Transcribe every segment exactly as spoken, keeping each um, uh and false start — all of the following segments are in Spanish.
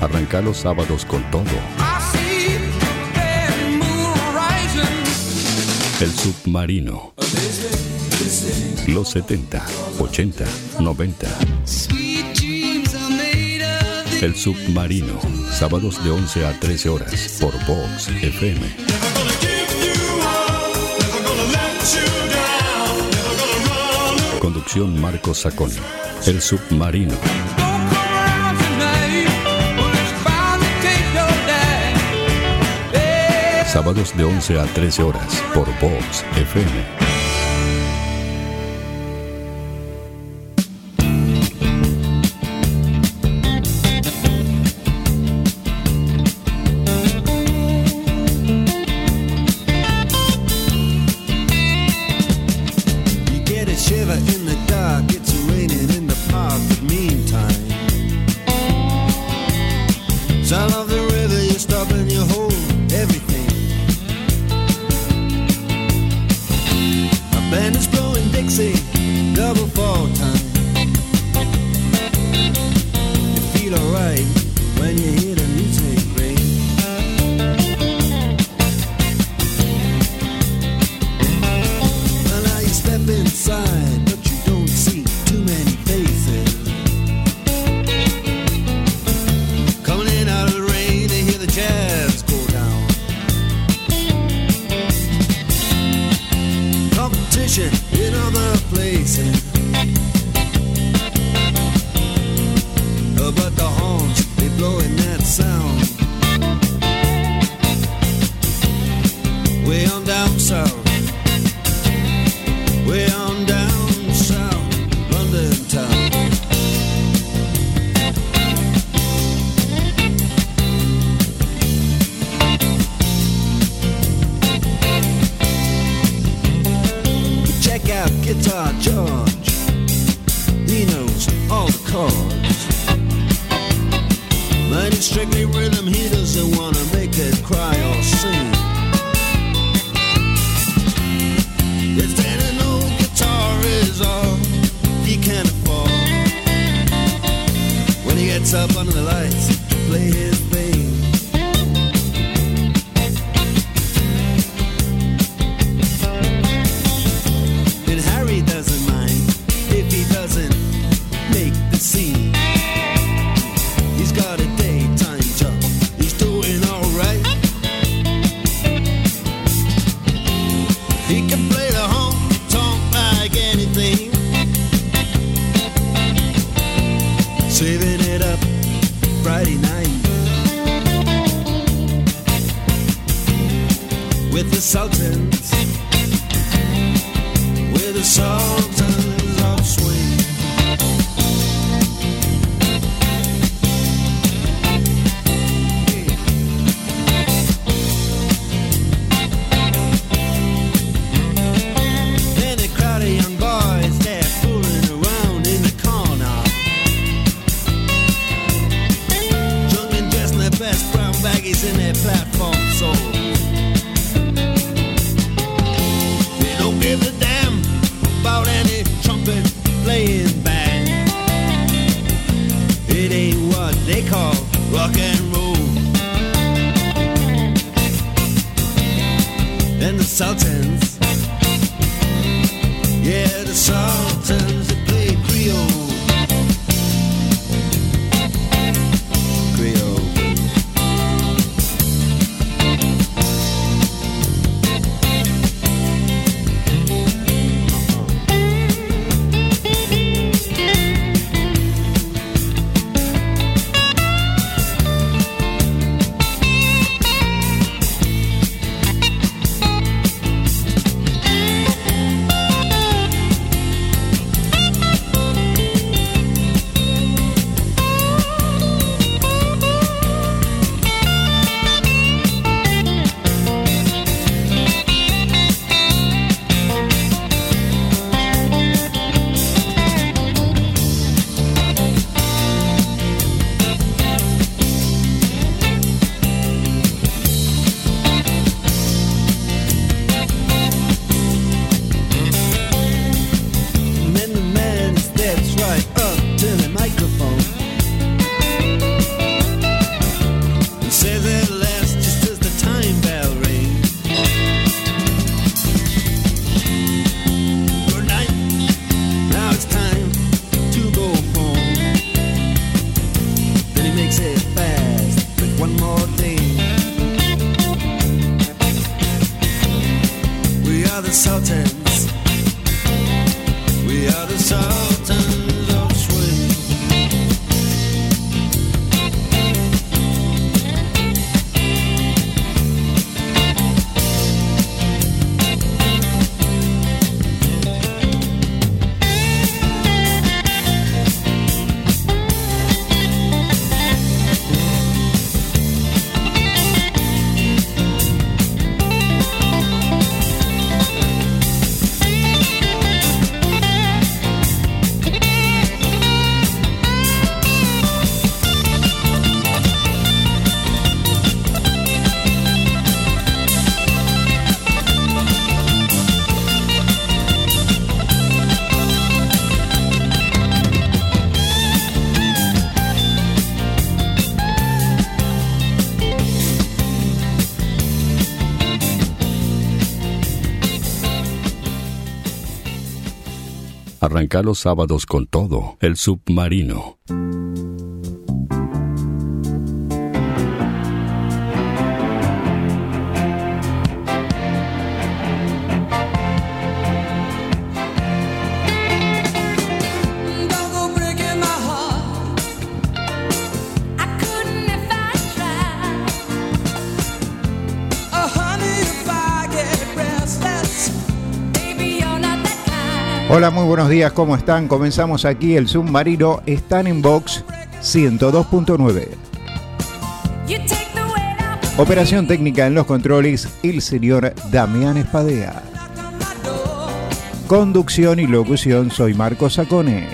Arranca los sábados con todo. El Submarino. Los setenta, ochenta, noventa. El Submarino. Sábados de once a trece horas por Vox F M. Conducción Marcos Sacón. El Submarino. Sábados de once a trece horas por Vox F M. Arranca los sábados con todo, El Submarino. Hola, muy buenos días, ¿cómo están? Comenzamos aquí El Submarino, están en Vox ciento dos punto nueve. Operación técnica en los controles, el señor Damián Espadea. Conducción y locución, soy Marcos Sacone.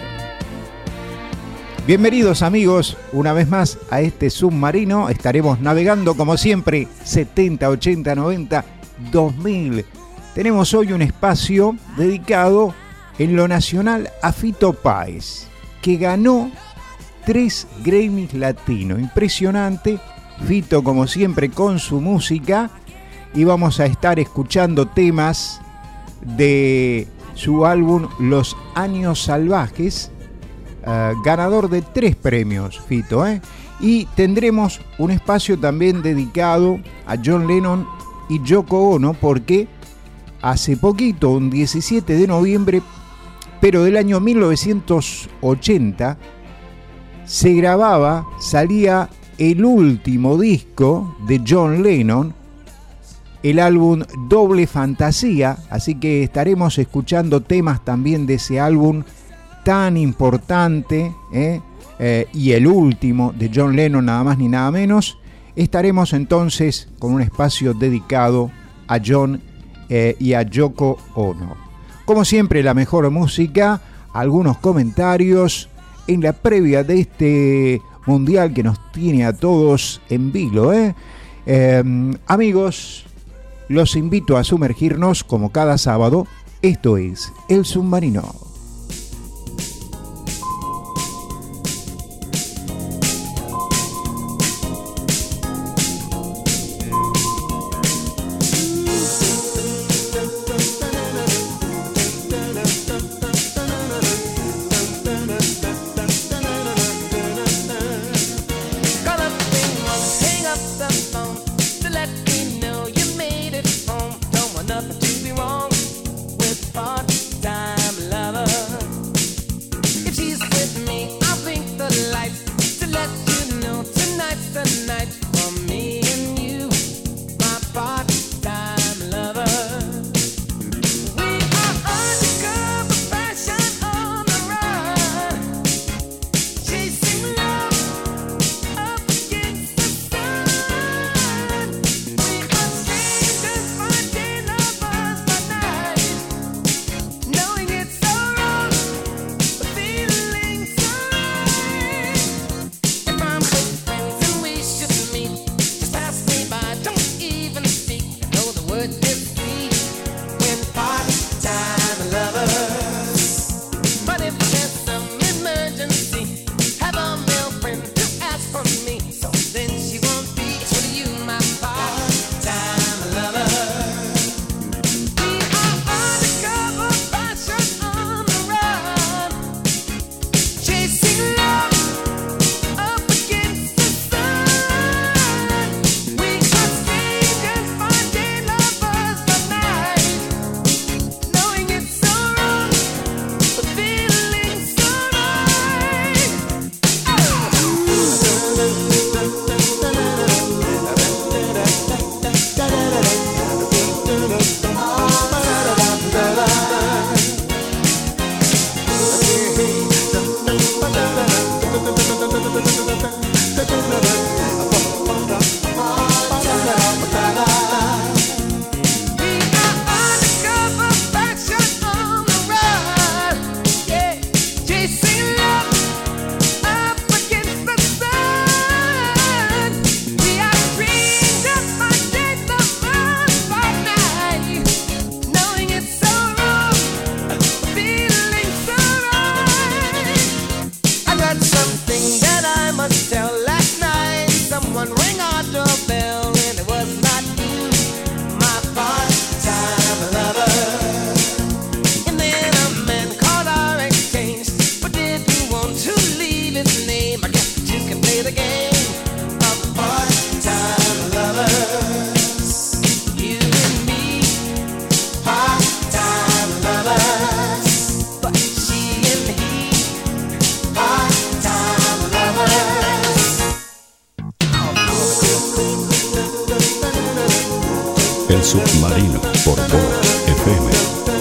Bienvenidos amigos, una vez más a este Submarino. Estaremos navegando como siempre, setenta, ochenta, noventa, dos mil. Tenemos hoy un espacio dedicado en lo nacional a Fito Páez, que ganó tres Grammys latinos. Impresionante. Fito, como siempre, con su música. Y vamos a estar escuchando temas de su álbum Los Años Salvajes. Uh, ganador de tres premios, Fito. ¿eh? Y tendremos un espacio también dedicado a John Lennon y Yoko Ono, porque hace poquito, un diecisiete de noviembre, pero del año mil novecientos ochenta, se grababa, salía el último disco de John Lennon, el álbum Doble Fantasía, así que estaremos escuchando temas también de ese álbum tan importante, ¿eh? Eh, y el último de John Lennon, nada más ni nada menos. Estaremos entonces con un espacio dedicado a John eh, y a Yoko Ono. Como siempre, la mejor música, algunos comentarios en la previa de este mundial que nos tiene a todos en vilo. ¿eh? Eh, amigos, los invito a sumergirnos como cada sábado. Esto es El Submarino. Nothing to be wrong with part-time lover. Submarino por Vox F M.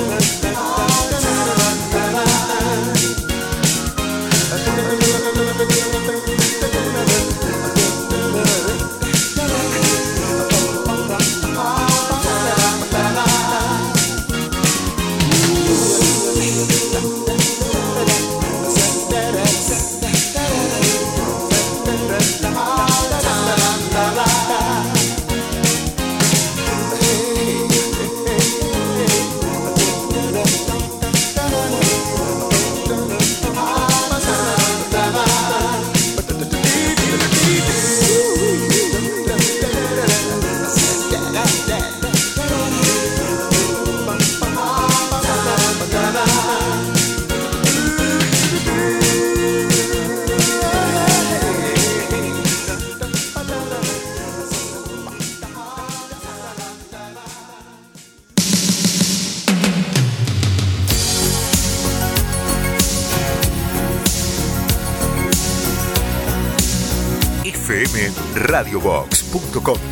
f m radio vox punto com.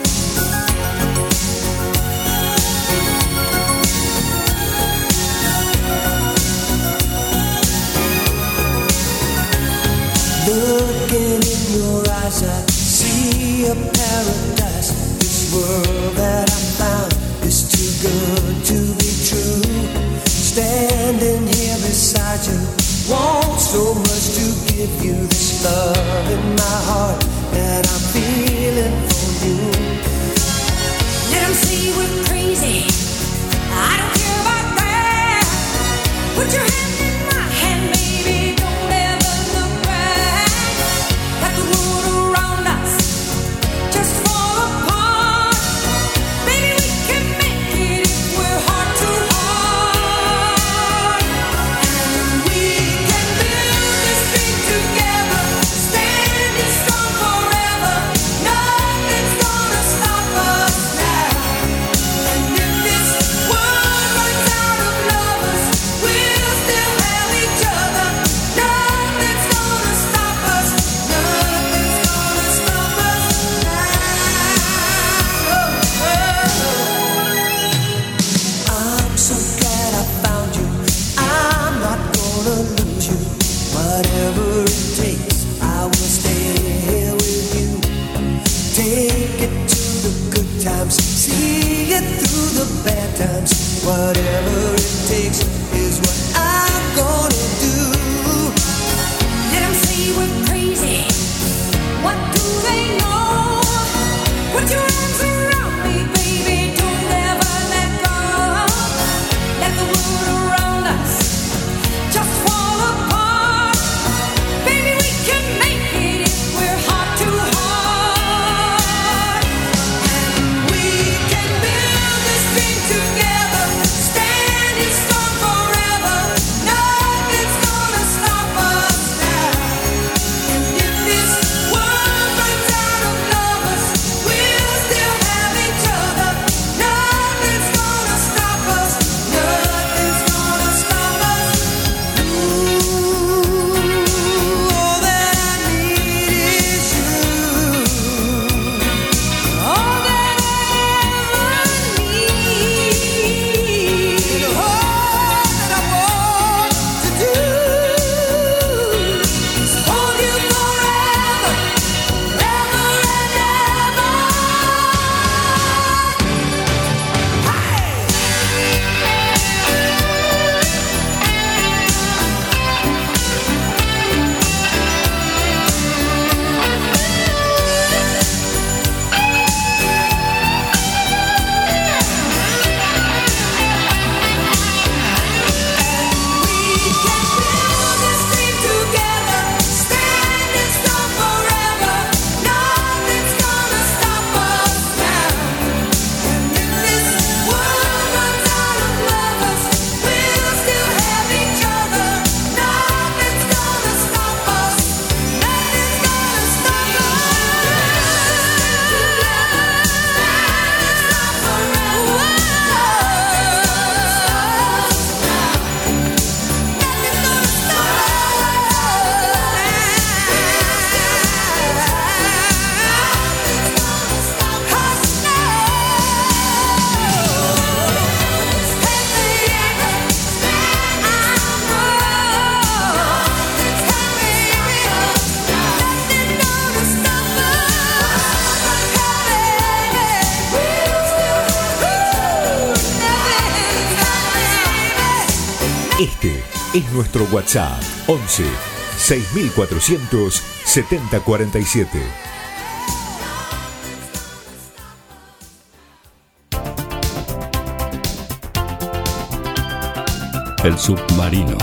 Looking in your eyes, I see a paradise. This world that I found is too good to be true. Standing here beside you, want so much to give you this love in my heart that I'm feeling for you. Let them say we're crazy, I don't care about that. Put your hand in my hand, baby, don't ever look back. Got the world around us, just fall apart. Baby, we can make it if we're heart to heart. And we can build this thing together, standing strong forever. Nothing's gonna stop us now. And if this world runs out of lovers, we'll still have es nuestro WhatsApp once seis mil cuatrocientos setenta cuarenta y siete. El Submarino.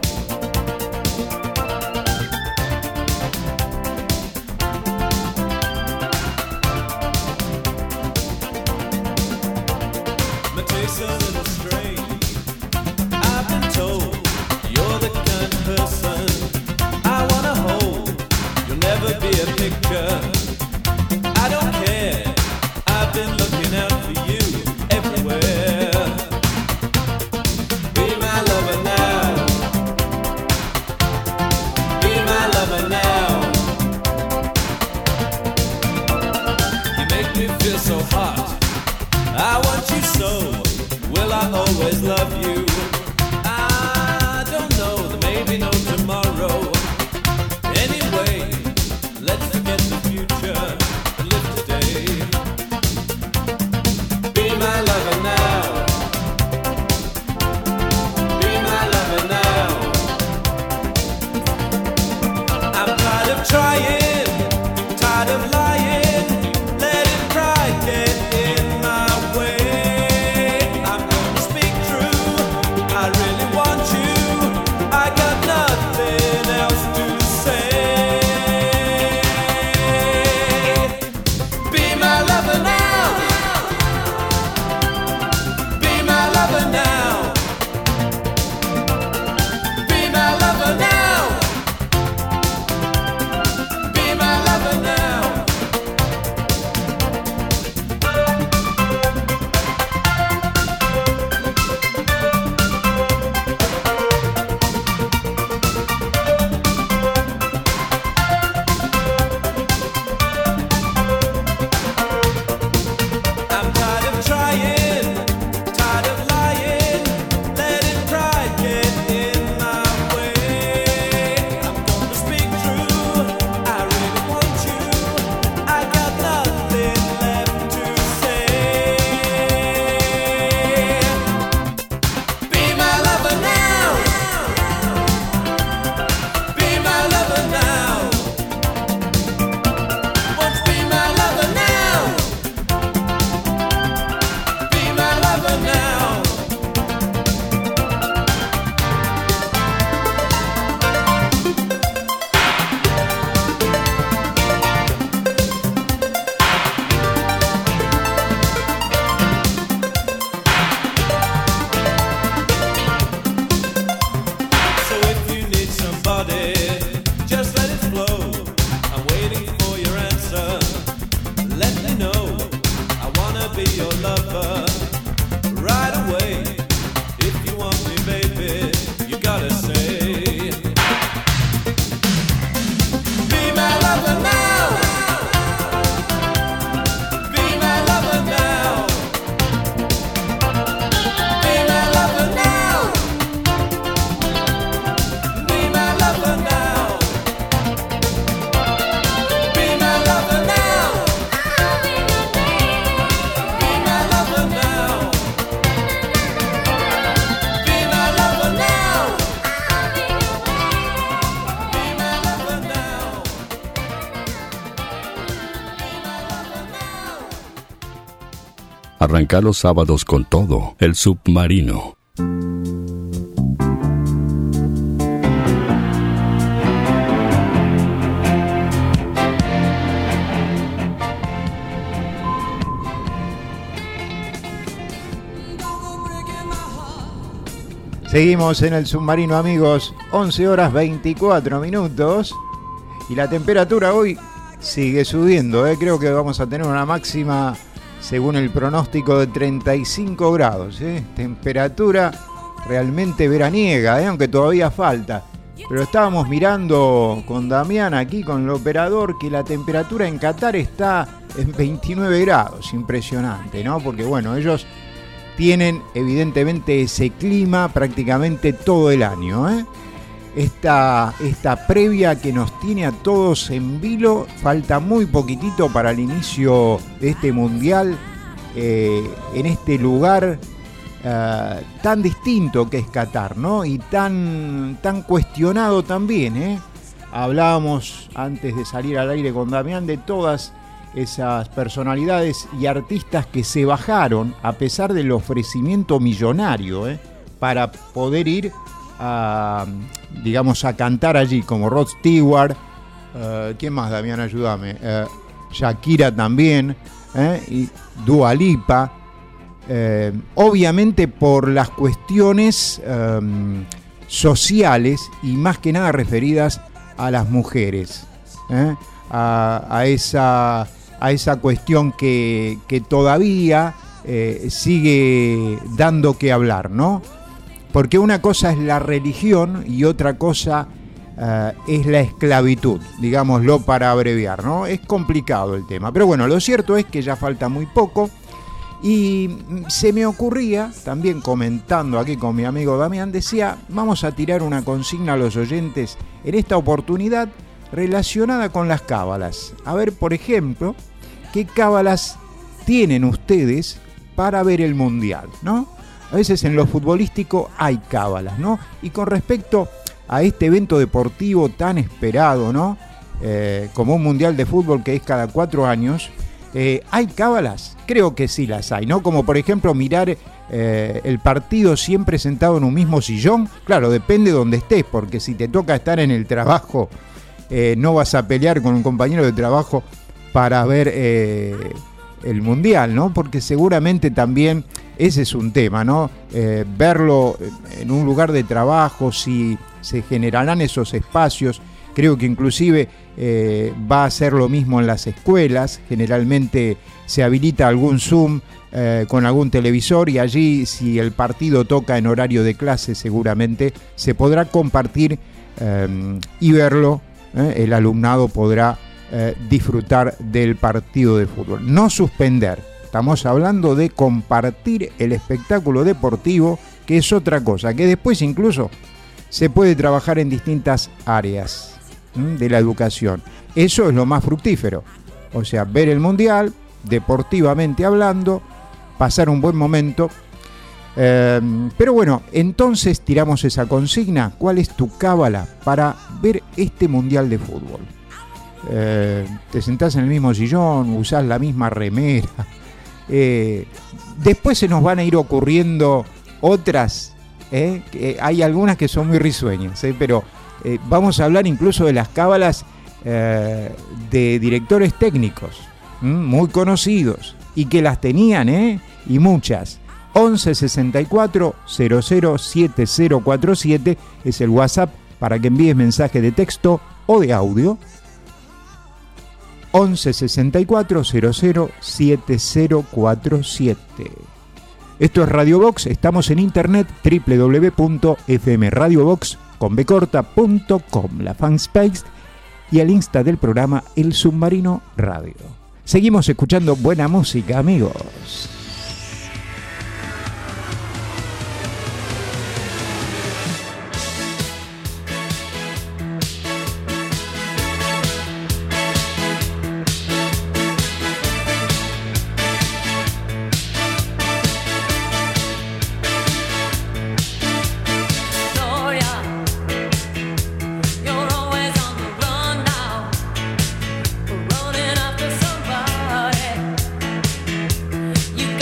Arranca los sábados con todo, El Submarino. Seguimos en El Submarino, amigos, once horas veinticuatro minutos y la temperatura hoy sigue subiendo, ¿eh? Creo que vamos a tener una máxima, según el pronóstico, de treinta y cinco grados, ¿eh? Temperatura realmente veraniega, ¿eh? Aunque todavía falta. Pero estábamos mirando con Damián aquí, con el operador, que la temperatura en Qatar está en veintinueve grados. Impresionante, ¿no? Porque bueno, ellos tienen evidentemente ese clima prácticamente todo el año, ¿eh? Esta, esta previa que nos tiene a todos en vilo, falta muy poquitito para el inicio de este mundial, eh, en este lugar eh, tan distinto que es Qatar, ¿no? Y tan, tan cuestionado también, ¿eh? Hablábamos antes de salir al aire con Damián de todas esas personalidades y artistas que se bajaron a pesar del ofrecimiento millonario, ¿eh? Para poder ir a, digamos, a cantar allí, como Rod Stewart, uh, ¿quién más, Damián? Ayúdame, uh, Shakira también, ¿eh? Y Dua Lipa, eh, obviamente por las cuestiones um, sociales y más que nada referidas a las mujeres, ¿eh? a, a esa a esa cuestión que, que todavía eh, sigue dando que hablar, ¿no? Porque una cosa es la religión y otra cosa uh, es la esclavitud, digámoslo para abreviar, ¿no? Es complicado el tema, pero bueno, lo cierto es que ya falta muy poco y se me ocurría, también comentando aquí con mi amigo Damián, decía, vamos a tirar una consigna a los oyentes en esta oportunidad relacionada con las cábalas. A ver, por ejemplo, ¿qué cábalas tienen ustedes para ver el Mundial, ¿no? A veces en lo futbolístico hay cábalas, ¿no? Y con respecto a este evento deportivo tan esperado, ¿no? Eh, como un Mundial de Fútbol que es cada cuatro años, eh, ¿hay cábalas? Creo que sí las hay, ¿no? Como por ejemplo mirar eh, el partido siempre sentado en un mismo sillón. Claro, depende de donde estés, porque si te toca estar en el trabajo, eh, no vas a pelear con un compañero de trabajo para ver eh, el Mundial, ¿no? Porque seguramente también ese es un tema, ¿no? Eh, verlo en un lugar de trabajo, si se generarán esos espacios. Creo que inclusive eh, va a ser lo mismo en las escuelas. Generalmente se habilita algún Zoom eh, con algún televisor y allí, si el partido toca en horario de clase, seguramente se podrá compartir eh, y verlo. Eh, el alumnado podrá eh, disfrutar del partido de fútbol. No suspender. Estamos hablando de compartir el espectáculo deportivo, que es otra cosa, que después incluso se puede trabajar en distintas áreas ¿m? de la educación. Eso es lo más fructífero. O sea, ver el Mundial, deportivamente hablando, pasar un buen momento. Eh, pero bueno, entonces tiramos esa consigna. ¿Cuál es tu cábala para ver este Mundial de fútbol? Eh, te sentás en el mismo sillón, usás la misma remera. Eh, después se nos van a ir ocurriendo otras, ¿eh? Que hay algunas que son muy risueñas, ¿eh? Pero eh, vamos a hablar incluso de las cábalas eh, de directores técnicos, ¿m? muy conocidos, y que las tenían, ¿eh? y muchas. once sesenta y cuatro cero cero siete cero cuatro siete es el WhatsApp para que envíes mensaje de texto o de audio. once sesenta y cuatro cero cero siete cero cuatro siete. Esto es Radio Box, estamos en internet doble u doble u doble u punto f m radio box punto com, la fanspace y el Insta del programa El Submarino Radio. Seguimos escuchando buena música, amigos. You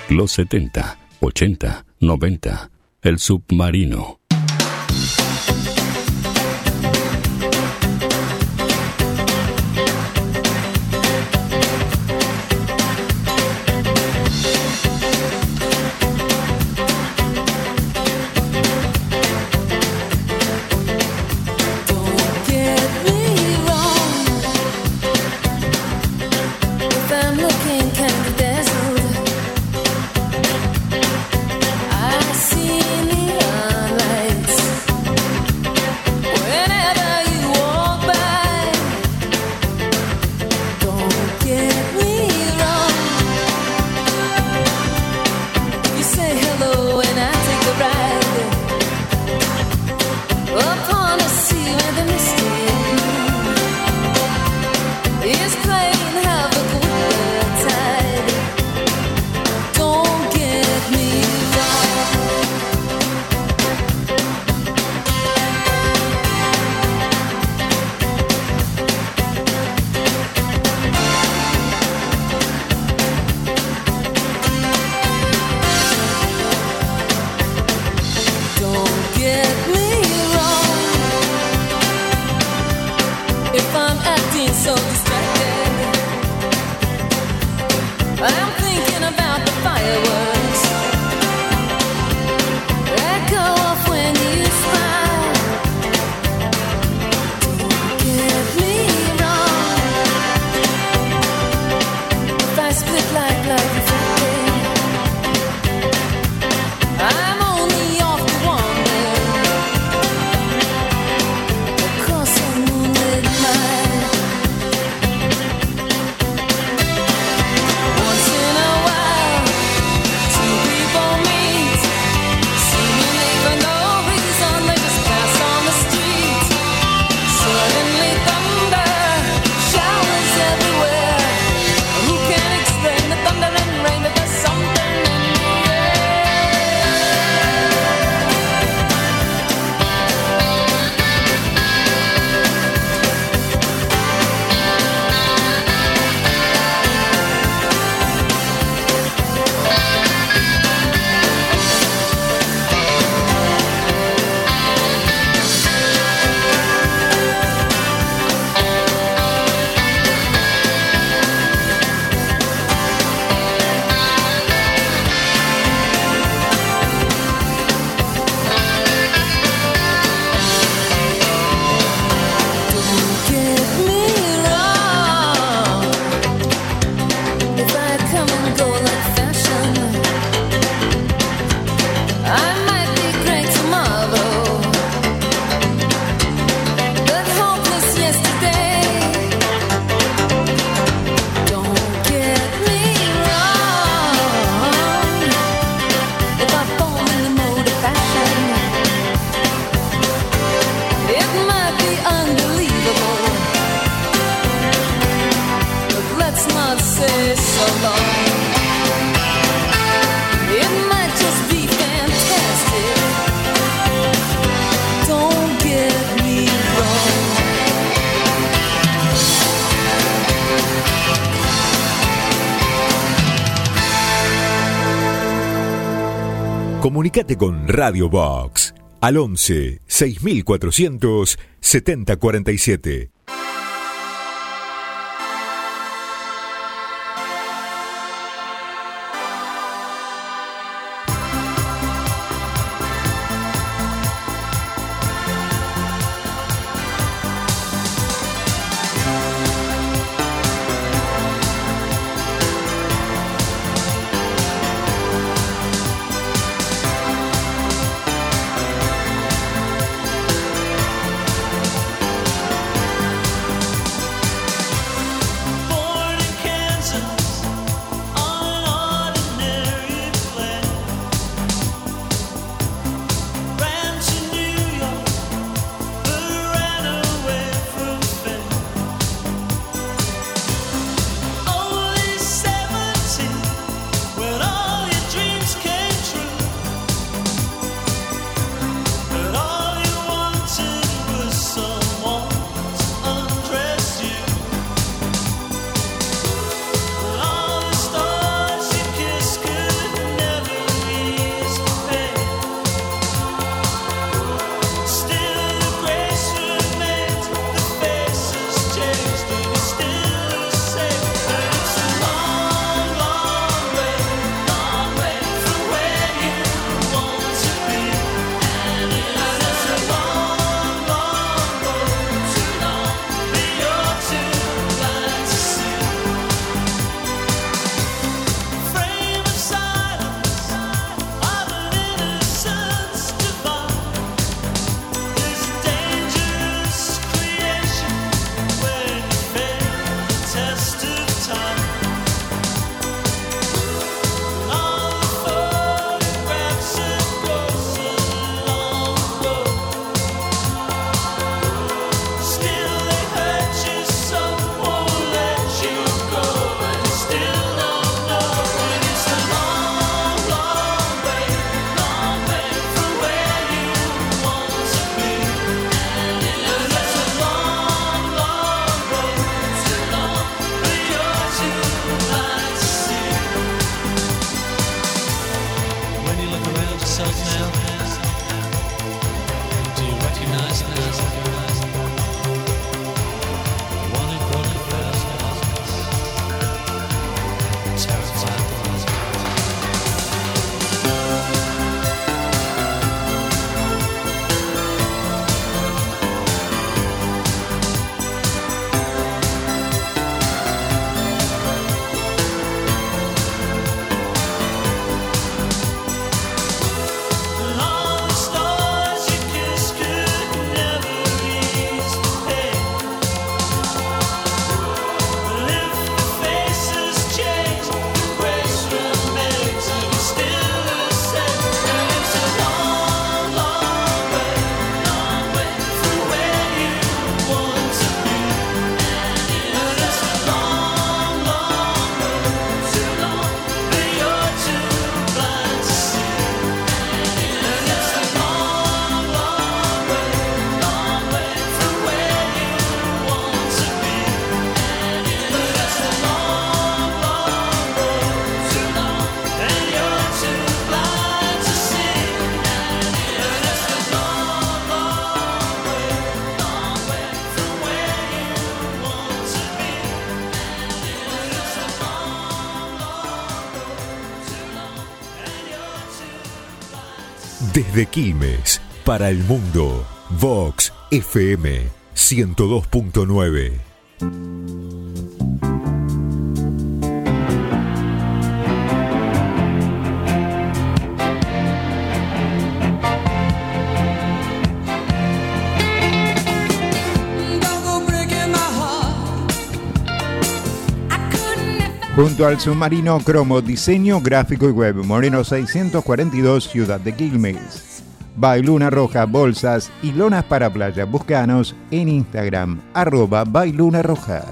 Los setenta, ochenta, noventa. El Submarino. Comunicate con Radio Box al once seis mil cuatrocientos setenta cuarenta y siete. Desde Quilmes, para el mundo, Vox F M ciento dos punto nueve. Junto al submarino Cromo, diseño gráfico y web, Moreno seiscientos cuarenta y dos, Ciudad de Quilmes. Bailuna Roja, bolsas y lonas para playa. Búscanos en Instagram, arroba Bailuna Roja.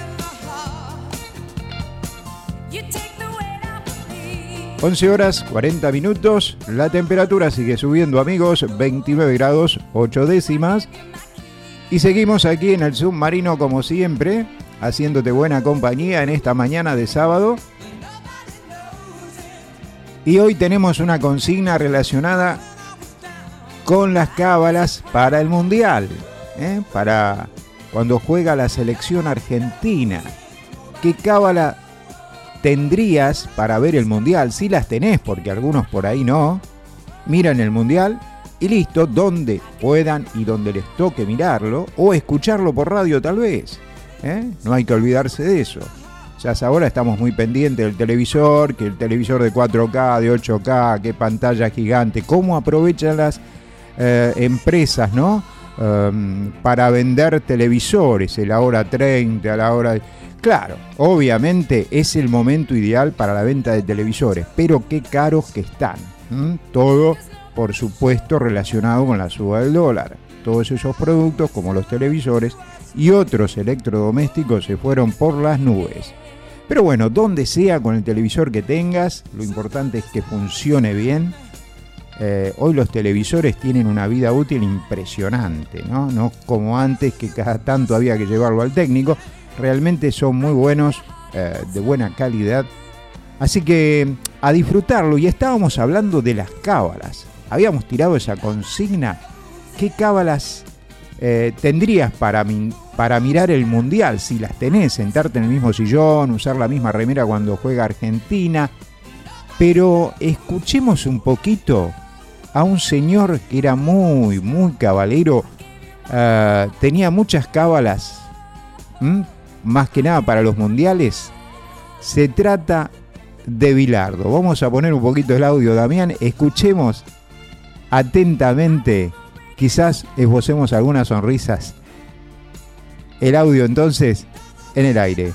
once horas cuarenta minutos, la temperatura sigue subiendo, amigos, veintinueve grados ocho décimas. Y seguimos aquí en el submarino como siempre, haciéndote buena compañía en esta mañana de sábado. Y hoy tenemos una consigna relacionada con las cábalas para el Mundial, ¿eh? Para cuando juega la selección argentina. ¿Qué cábala tendrías para ver el Mundial? Si las tenés, porque algunos por ahí no. Miran el Mundial y listo, donde puedan y donde les toque mirarlo o escucharlo por radio tal vez. ¿Eh? No hay que olvidarse de eso. Ya ahora estamos muy pendientes del televisor, que el televisor de cuatro K, de ocho K, qué pantalla gigante, cómo aprovechan las eh, empresas, ¿no? Um, para vender televisores, a la hora treinta, a la hora... Claro, obviamente es el momento ideal para la venta de televisores, pero qué caros que están. ¿Mm? Todo, por supuesto, relacionado con la suba del dólar. Todos esos productos, como los televisores y otros electrodomésticos, se fueron por las nubes. Pero bueno, donde sea, con el televisor que tengas, lo importante es que funcione bien. Eh, hoy los televisores tienen una vida útil impresionante, ¿no? No como antes, que cada tanto había que llevarlo al técnico. Realmente son muy buenos, eh, de buena calidad. Así que a disfrutarlo. Y estábamos hablando de las cábalas. Habíamos tirado esa consigna. ¿Qué cábalas eh, tendrías para, mi, para mirar el Mundial? Si las tenés, sentarte en el mismo sillón, usar la misma remera cuando juega Argentina. Pero escuchemos un poquito a un señor que era muy, muy cabalero. Uh, tenía muchas cábalas, ¿m? Más que nada para los mundiales. Se trata de Bilardo. Vamos a poner un poquito el audio, Damián. Escuchemos atentamente. Quizás esbocemos algunas sonrisas. El audio entonces en el aire.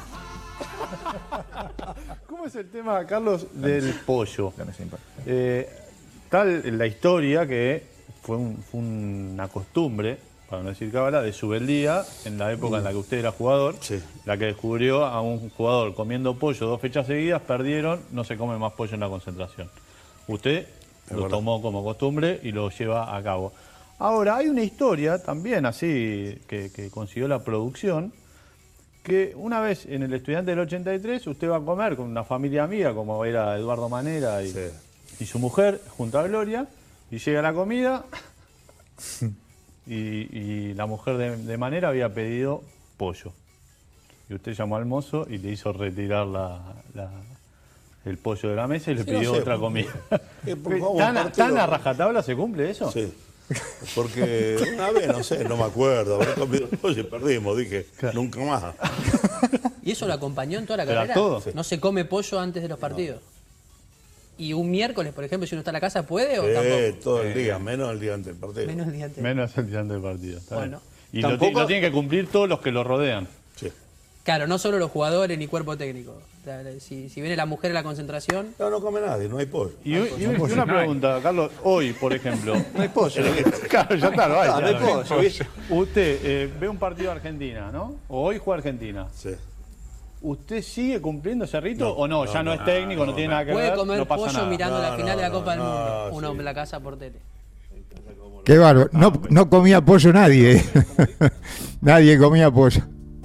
¿Cómo es el tema, Carlos, del pollo? Eh, tal la historia que fue, un, fue una costumbre, para no decir cábala, de Subeldía, en la época en la que usted era jugador, sí, la que descubrió a un jugador comiendo pollo dos fechas seguidas, perdieron, no se come más pollo en la concentración. Usted lo verdad. tomó como costumbre y lo lleva a cabo. Ahora, hay una historia también así que, que consiguió la producción, que una vez en el Estudiante del ochenta y tres usted va a comer con una familia amiga, como era Eduardo Manera y, sí, y su mujer, junto a Gloria, y llega la comida y, y la mujer de, de Manera había pedido pollo. Y usted llamó al mozo y le hizo retirar la, la, el pollo de la mesa y le sí, pidió no sé, otra comida. Eh, favor, ¿Tan, partido... ¿Tan a rajatabla se cumple eso? Sí. Porque una vez, no sé, no me acuerdo, habré comido pollo y perdimos, dije, claro, nunca más. ¿Y eso lo acompañó en toda la carrera? Todo? ¿No se come pollo antes de los partidos? No. ¿Y un miércoles, por ejemplo, si uno está en la casa, puede o sí, tampoco? todo el día, menos el día antes del partido. Menos el día antes. Menos el día antes del partido. Está bueno. Bien. Y ¿Tampoco? Lo, lo tienen que cumplir todos los que lo rodean. Sí. Claro, no solo los jugadores ni cuerpo técnico. Si, si viene la mujer a la concentración... No, no come nadie, no hay pollo. Y, no hay y, pollo. y una, una pregunta, Carlos, hoy, por ejemplo... No hay pollo. Claro, ya está, no hay. No, no hay pollo. Usted eh, ve un partido de Argentina, ¿no? O hoy juega Argentina. Sí. ¿Usted sigue cumpliendo ese rito no, o no? no? Ya no, no es técnico, no, no tiene nada que puede ver, comer no pasa pollo nada. mirando no, la final no, de la Copa no, del Mundo. no, Un sí. hombre en la casa por tele. Qué bárbaro. No, no comía pollo nadie. Nadie comía pollo.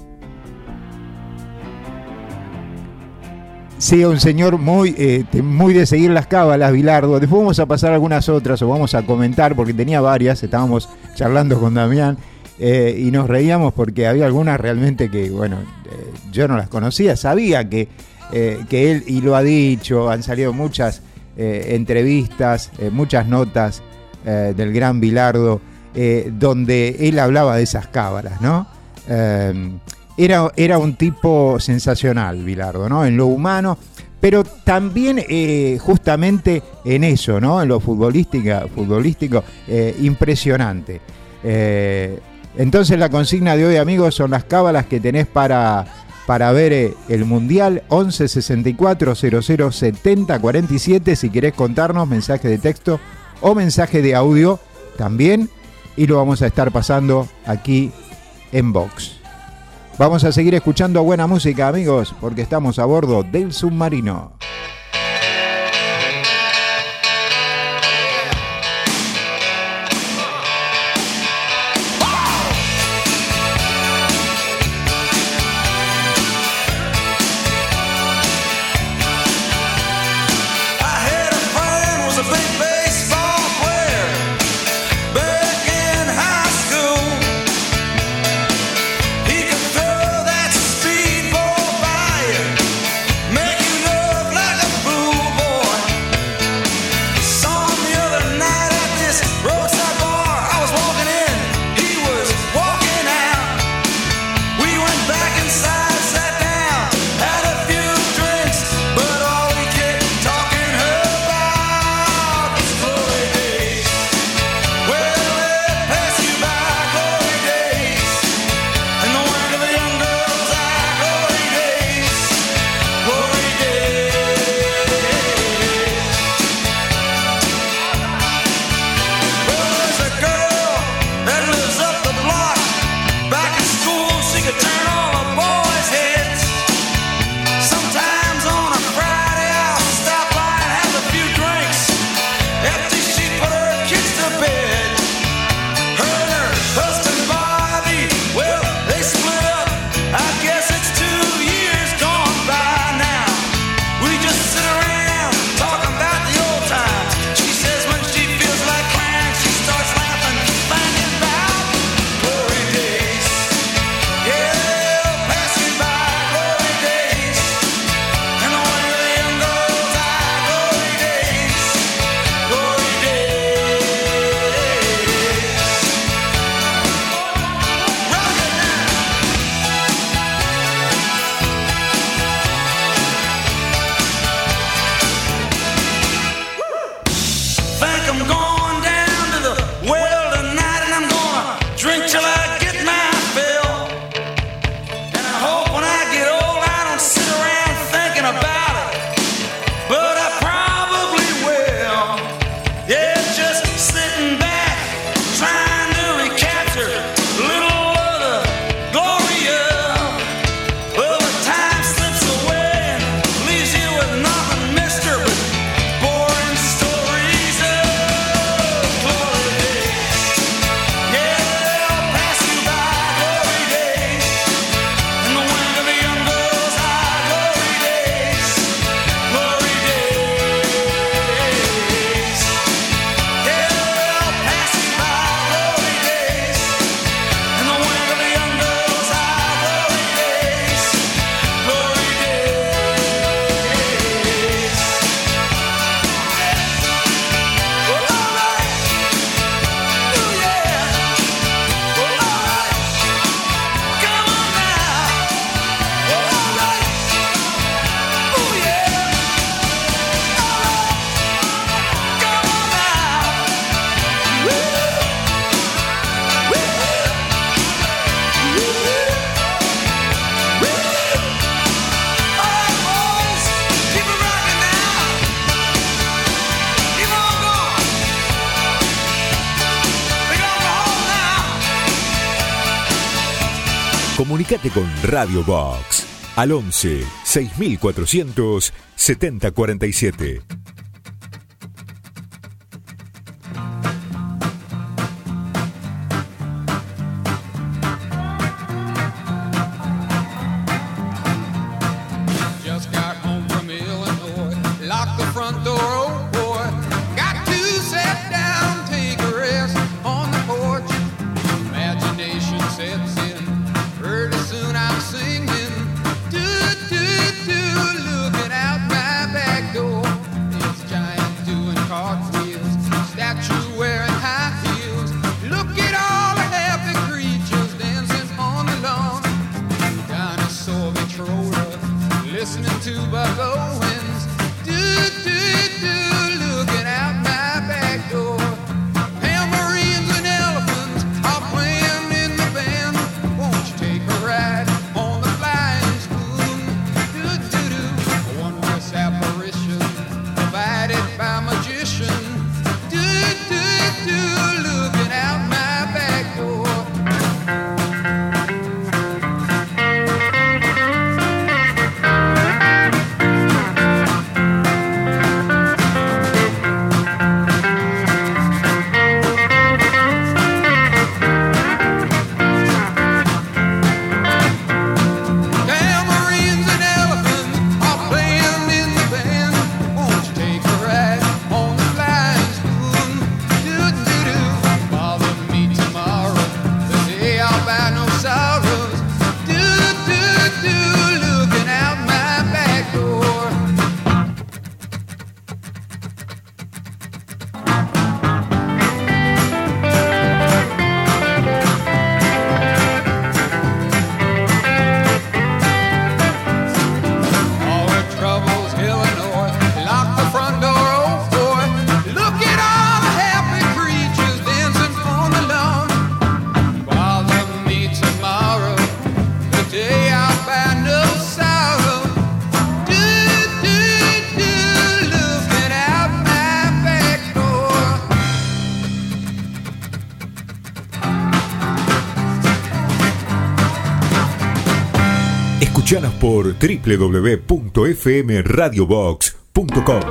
Sí, un señor muy, eh, muy de seguir las cábalas, Bilardo. Después vamos a pasar algunas otras o vamos a comentar porque tenía varias. Estábamos charlando con Damián eh, y nos reíamos porque había algunas realmente que, bueno, eh, yo no las conocía. Sabía que, eh, que él, y lo ha dicho, han salido muchas eh, entrevistas, eh, muchas notas eh, del gran Bilardo, eh, donde él hablaba de esas cábalas, ¿no? Eh, era, era un tipo sensacional, Bilardo, ¿no? En lo humano, pero también eh, justamente en eso, ¿no? En lo futbolística, futbolístico, eh, impresionante. Eh, entonces la consigna de hoy, amigos, son las cábalas que tenés para, para ver eh, el Mundial. Once sesenta y cuatro cero cero setenta cuarenta y siete, si querés contarnos, mensaje de texto o mensaje de audio también, y lo vamos a estar pasando aquí en Vox. Vamos a seguir escuchando buena música, amigos, porque estamos a bordo del submarino. Comunicate con Radio Vox al once seis mil cuatrocientos setenta cuarenta y siete. Singing, do do do, looking out my back door. Escuchanos por doble u doble u doble u punto f m radio box punto com.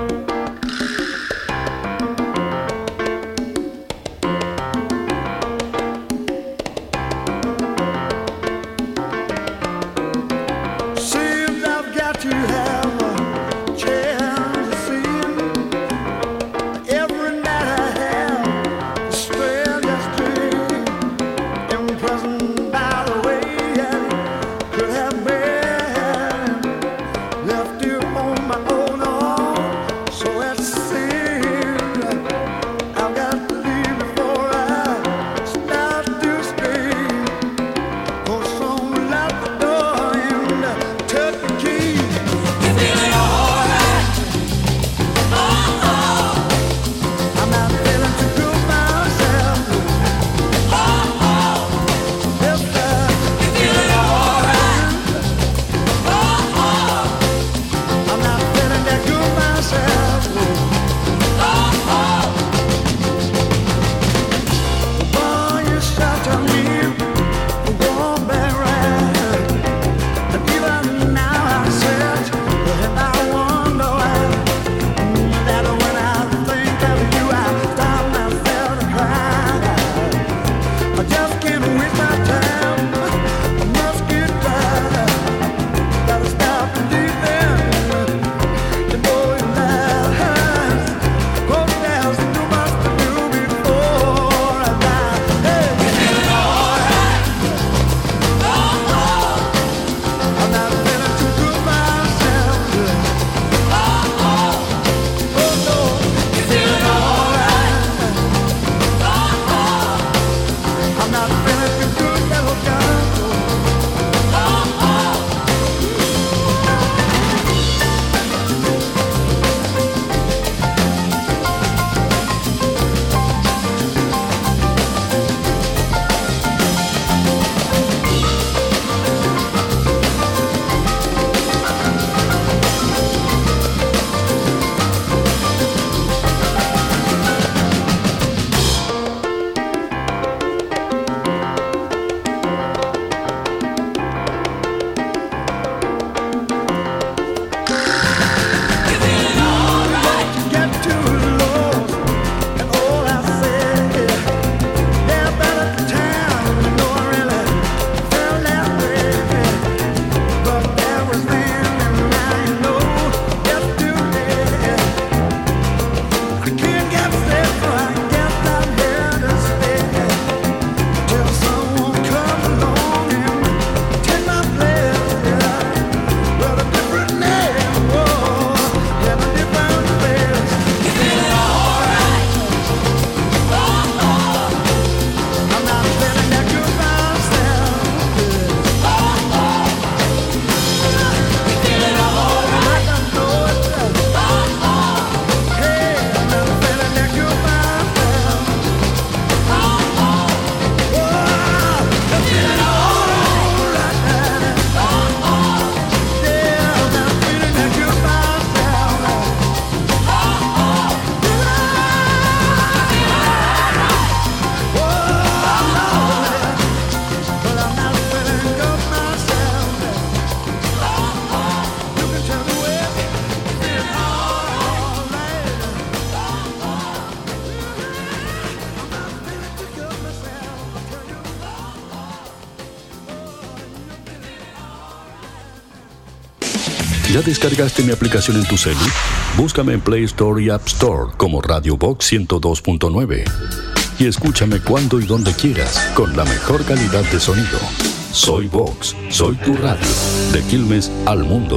¿Ya descargaste mi aplicación en tu celu? Búscame en Play Store y App Store como Radio Box ciento dos punto nueve. Y escúchame cuando y donde quieras, con la mejor calidad de sonido. Soy Vox, soy tu radio, de Quilmes al mundo.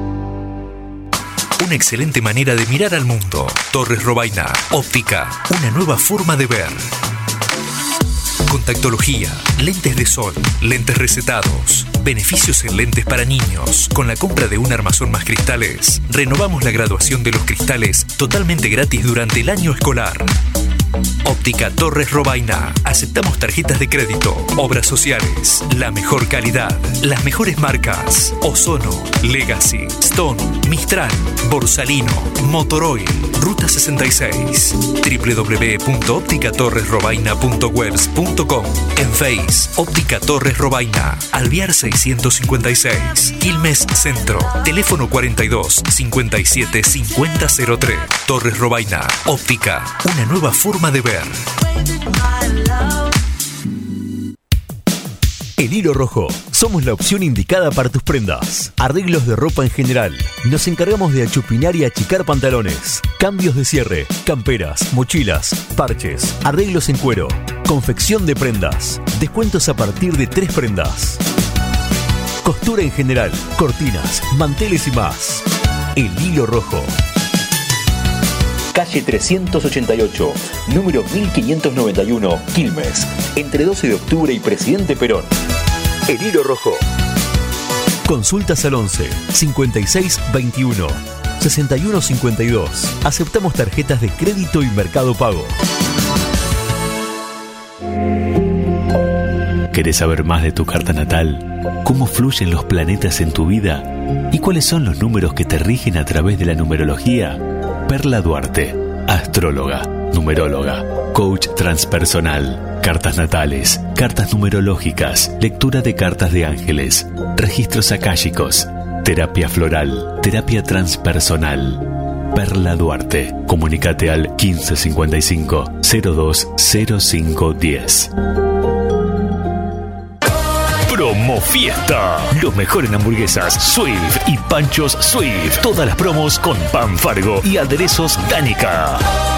Una excelente manera de mirar al mundo. Torres Robaina, óptica, una nueva forma de ver. Contactología, lentes de sol, lentes recetados, beneficios en lentes para niños. Con la compra de un armazón más cristales, renovamos la graduación de los cristales totalmente gratis durante el año escolar. Óptica Torres Robaina. Aceptamos tarjetas de crédito, obras sociales, la mejor calidad, las mejores marcas: Ozono, Legacy, Stone, Mistral, Borsalino, Motoroil, Ruta sesenta y seis, doble u doble u doble u punto óptica torres robaina punto webs punto com. En Face, Óptica Torres Robaina, Alvear seiscientos cincuenta y seis, Quilmes Centro, teléfono cuarenta y dos, cincuenta y siete, cincuenta cero tres. Torres Robaina, óptica, una nueva forma de ver. El Hilo Rojo. Somos la opción indicada para tus prendas. Arreglos de ropa en general. Nos encargamos de achupinar y achicar pantalones. Cambios de cierre, camperas, mochilas, parches, arreglos en cuero. Confección de prendas. Descuentos a partir de tres prendas. Costura en general, cortinas, manteles y más. El Hilo Rojo. Calle trescientos ochenta y ocho, número mil quinientos noventa y uno, Quilmes, entre doce de octubre y Presidente Perón. El Hilo Rojo. Consultas al once, cincuenta y seis veintiuno, sesenta y uno cincuenta y dos. Aceptamos tarjetas de crédito y Mercado Pago. ¿Querés saber más de tu carta natal? ¿Cómo fluyen los planetas en tu vida? ¿Y cuáles son los números que te rigen a través de la numerología? Perla Duarte, astróloga, numeróloga, coach transpersonal, cartas natales, cartas numerológicas, lectura de cartas de ángeles, registros akáshicos, terapia floral, terapia transpersonal. Perla Duarte, comunícate al quince cincuenta y cinco, cero dos cero cinco diez. Promo Fiesta. Los mejores hamburguesas Swift y panchos Swift. Todas las promos con pan Fargo y aderezos Danica.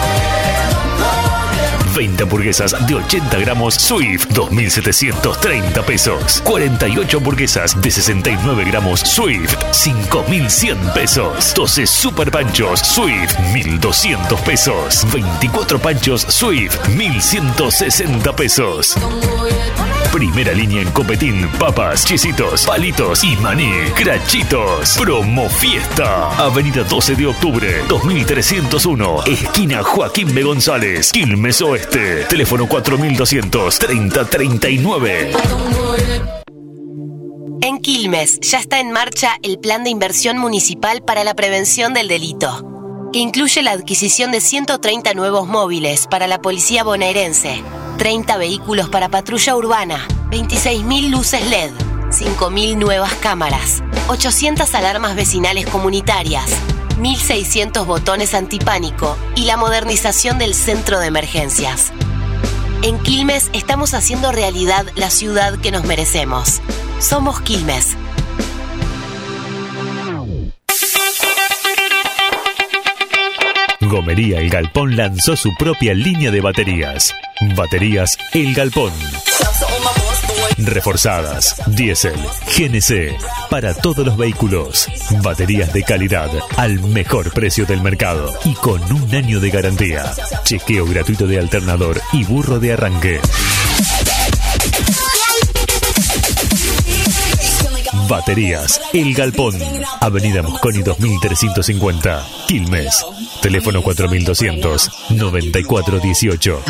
veinte hamburguesas de ochenta gramos Swift, dos mil setecientos treinta pesos. cuarenta y ocho hamburguesas de sesenta y nueve gramos Swift, cinco mil cien pesos. doce super panchos Swift, mil doscientos pesos. veinticuatro panchos Swift, mil ciento sesenta pesos. Primera línea en copetín, papas, chisitos, palitos y maní, crachitos. Promo Fiesta. Avenida doce de octubre, dos mil trescientos uno, esquina Joaquín B. González, Quilmes Oeste. Teléfono cuatro mil doscientos treinta treinta y nueve. En Quilmes ya está en marcha el Plan de Inversión Municipal para la Prevención del Delito, que incluye la adquisición de ciento treinta nuevos móviles para la policía bonaerense, treinta vehículos para patrulla urbana, veintiséis mil luces L E D, cinco mil nuevas cámaras, ochocientas alarmas vecinales comunitarias, mil seiscientos botones antipánico y la modernización del centro de emergencias. En Quilmes estamos haciendo realidad la ciudad que nos merecemos. Somos Quilmes. Gomería El Galpón lanzó su propia línea de baterías. Baterías El Galpón. Reforzadas, diésel, G N C, para todos los vehículos. Baterías de calidad, al mejor precio del mercado y con un año de garantía. Chequeo gratuito de alternador y burro de arranque. Baterías El Galpón, Avenida Mosconi dos mil trescientos cincuenta, Quilmes. Teléfono cuatro mil doscientos noventa y cuatro dieciocho.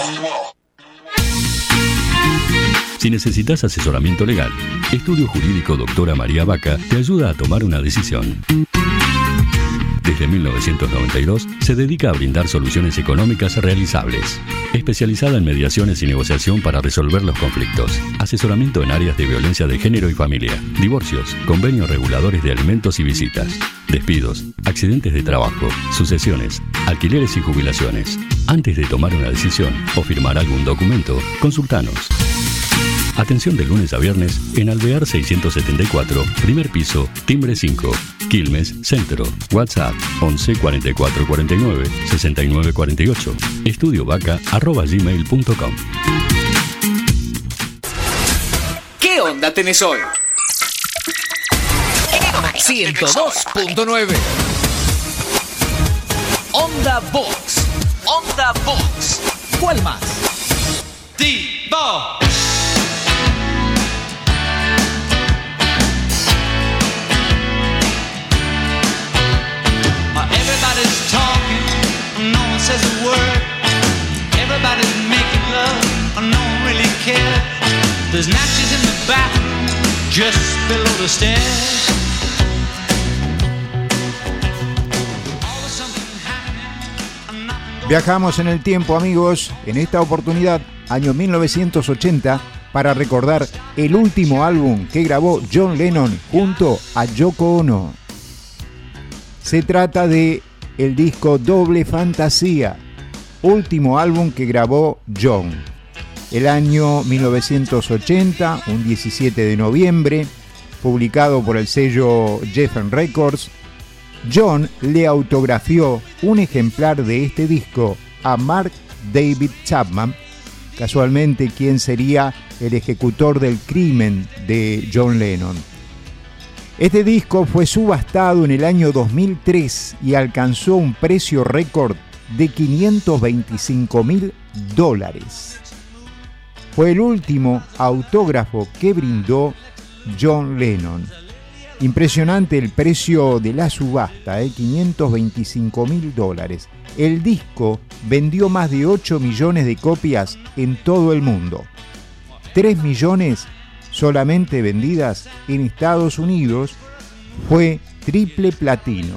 Si necesitas asesoramiento legal, Estudio Jurídico Doctora María Vaca te ayuda a tomar una decisión. Desde mil novecientos noventa y dos se dedica a brindar soluciones económicas realizables. Especializada en mediaciones y negociación para resolver los conflictos. Asesoramiento en áreas de violencia de género y familia. Divorcios, convenios reguladores de alimentos y visitas. Despidos, accidentes de trabajo, sucesiones, alquileres y jubilaciones. Antes de tomar una decisión o firmar algún documento, consultanos. Atención de lunes a viernes en Alvear seiscientos setenta y cuatro, primer piso, timbre cinco. Quilmes, Centro. WhatsApp once cuarenta y cuatro cuarenta y nueve sesenta y nueve cuarenta y ocho. Estudiovaca arroba gmail punto com. ¿Qué onda tenés hoy? ciento dos punto nueve. Onda Box. Onda Box. ¿Cuál más? D-Box. Everybody's talking, no one says a word. Everybody's making love, no one really cares. There's matches in the bathroom, just below the stairs. Viajamos en el tiempo, amigos, en esta oportunidad, año mil novecientos ochenta, para recordar el último álbum que grabó John Lennon junto a Yoko Ono. Se trata de el disco Doble Fantasía, último álbum que grabó John. El año mil novecientos ochenta, un diecisiete de noviembre, publicado por el sello Geffen Records, John le autografió un ejemplar de este disco a Mark David Chapman, casualmente quien sería el ejecutor del crimen de John Lennon. Este disco fue subastado en el año dos mil tres y alcanzó un precio récord de quinientos veinticinco mil dólares. Fue el último autógrafo que brindó John Lennon. Impresionante el precio de la subasta, ¿eh? quinientos veinticinco mil dólares. El disco vendió más de ocho millones de copias en todo el mundo. tres millones solamente vendidas en Estados Unidos. Fue triple platino.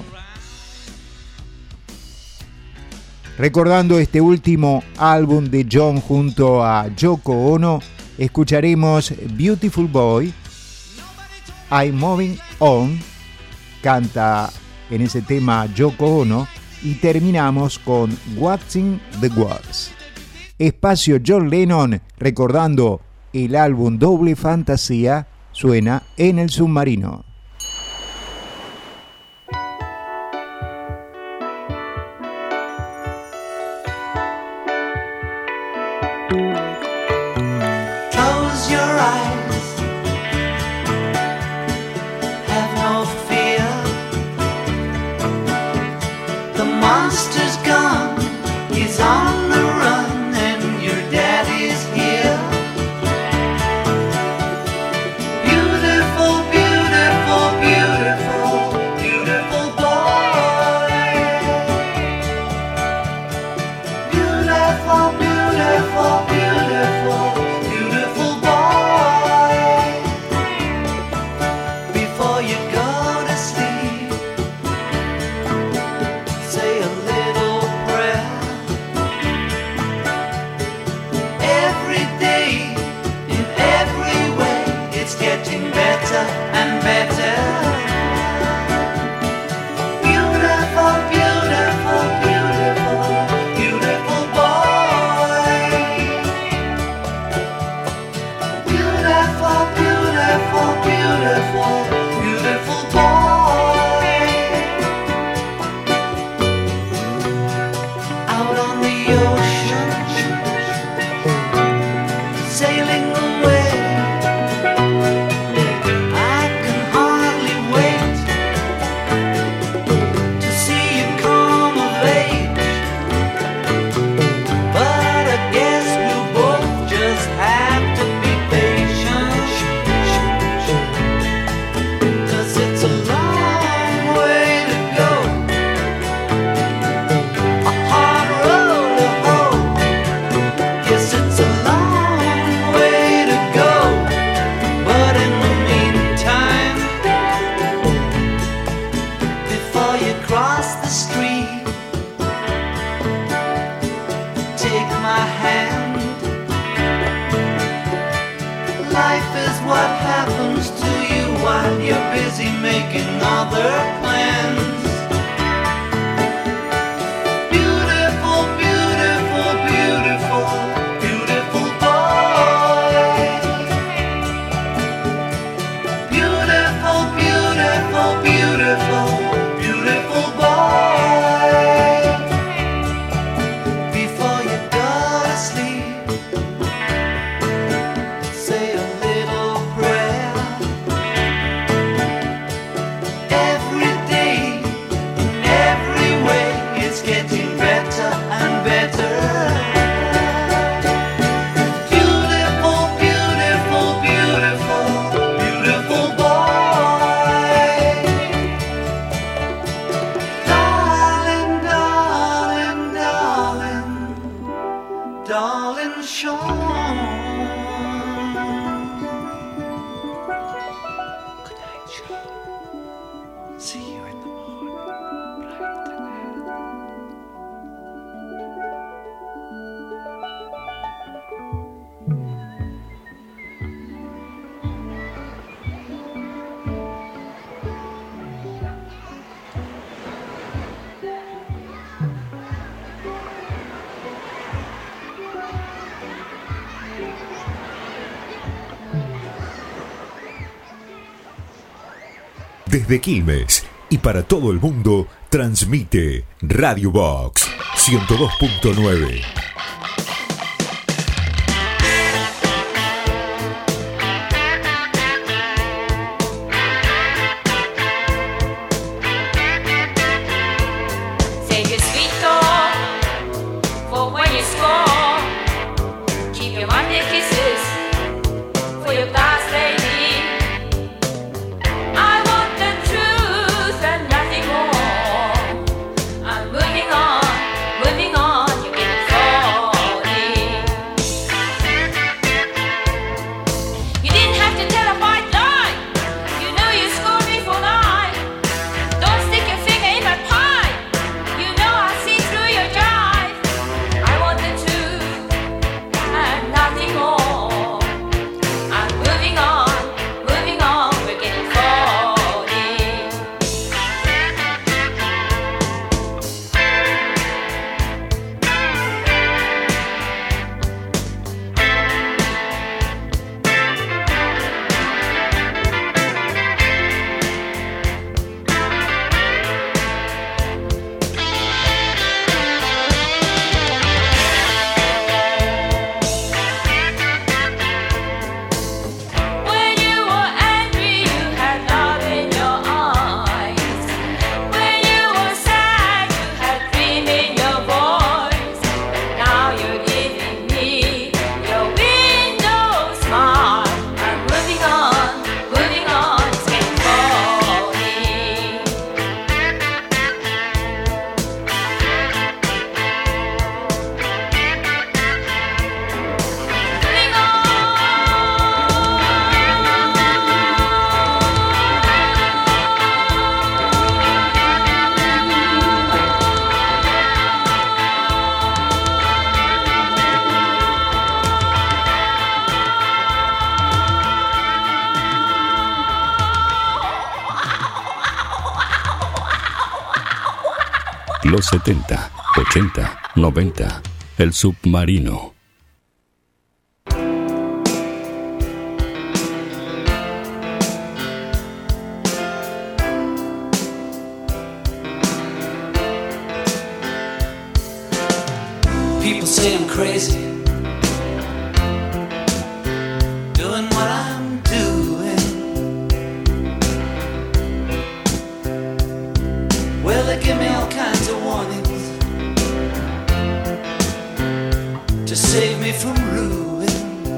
Recordando este último álbum de John junto a Yoko Ono, escucharemos Beautiful Boy, I'm Moving On, canta en ese tema Yoko Ono, y terminamos con Watching the Words. Espacio John Lennon recordando el álbum Doble Fantasía, suena en el submarino. Close your eyes, have no fear. The monster's gone, he's on the run, and your daddy's here. Beautiful, beautiful, beautiful, beautiful boy. Beautiful, beautiful, beautiful, beautiful boy. Before you go to sleep, say a little prayer. Every day, in every way, it's getting better and better. Beautiful, beautiful, beautiful, beautiful boy. Beautiful, beautiful, beautiful, beautiful boy. Out on the ocean, sailing away. I can hardly wait to see you come of age. But I guess we'll both just have to be patient. 'Cause it's a long way to go, a hard road to hoe. Yes, it's a long way to go, but in the meantime, before you cross the street, take my hand. Life is what happens to you while you're busy making other plans. Beautiful, beautiful, beautiful, beautiful boy. Beautiful, beautiful, beautiful, See you in the morning, bright and Desde Quilmes y para todo el mundo, transmite Radio Box ciento dos punto nueve. Take your sweet talk for when you score. Keep your Monday kisses for your past lady. I want the truth and nothing more. I'm moving on, moving on. You're getting forty. You didn't have to tell a white lie. You know you scored me for lie. Don't stick your finger in my pie. You know I see through your jive. I want the truth and nothing more. I'm moving on, moving on. We're getting forty. When you were angry, you had love in your eyes. When you were sad, you had dream in your voice. Now you're giving me your window smile. I'm moving on, moving on. It's getting forty. Moving Los setenta, ochenta, noventa. El submarino. people say I'm crazy, doing what I'm doing. Well, they give me all kinds of warnings to save me from ruin.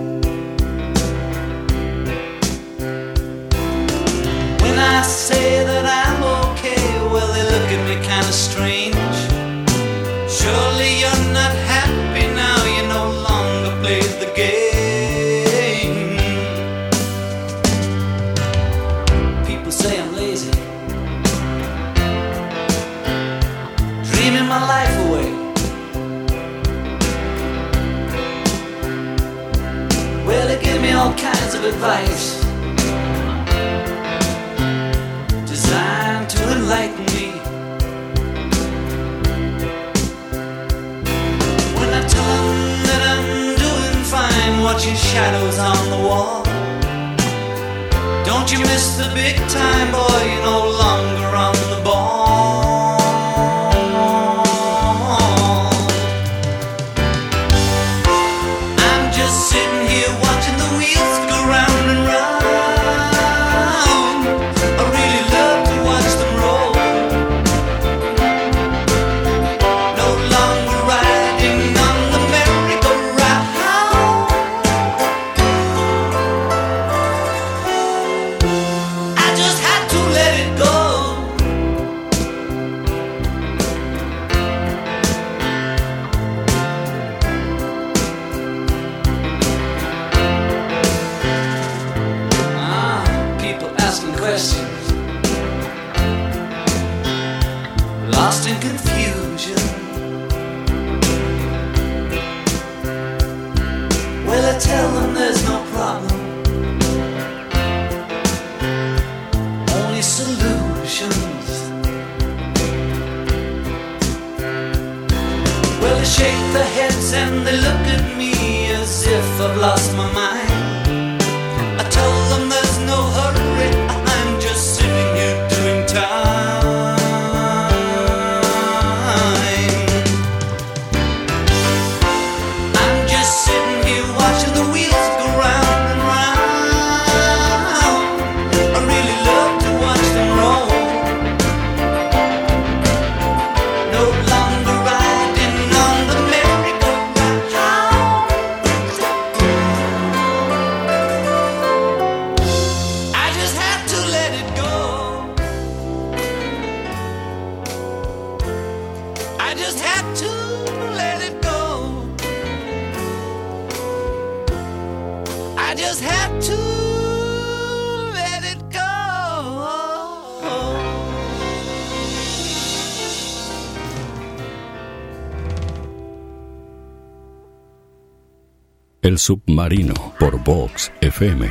When I say that I'm okay, well, they look at me kind of strange. Surely you're not happy now, you no longer play the game. People say I'm lazy, dreaming my life away. Well, they give me all kinds of advice designed to enlighten me. When I tell them that I'm doing fine, watching shadows on the wall. Don't you miss the big time, boy, you're no longer on the ball. I'm just sitting here watching the wheels go round and round. I really love to watch them roll. No longer riding on the merry-go-round. I just had to lost in confusion. Well, I tell them there's no problem, only solutions. Well, they shake their heads and they look at me as if I've lost my mind. I tell them there's no hurry, I'm just sitting here doing time. I'm just sitting here watching the wheels go round and round. I really love to watch them roll. No longer riding on the merry-go-round. I just have to let it go. I just have to let it go. I just have to let it go. El Submarino por Vox F M.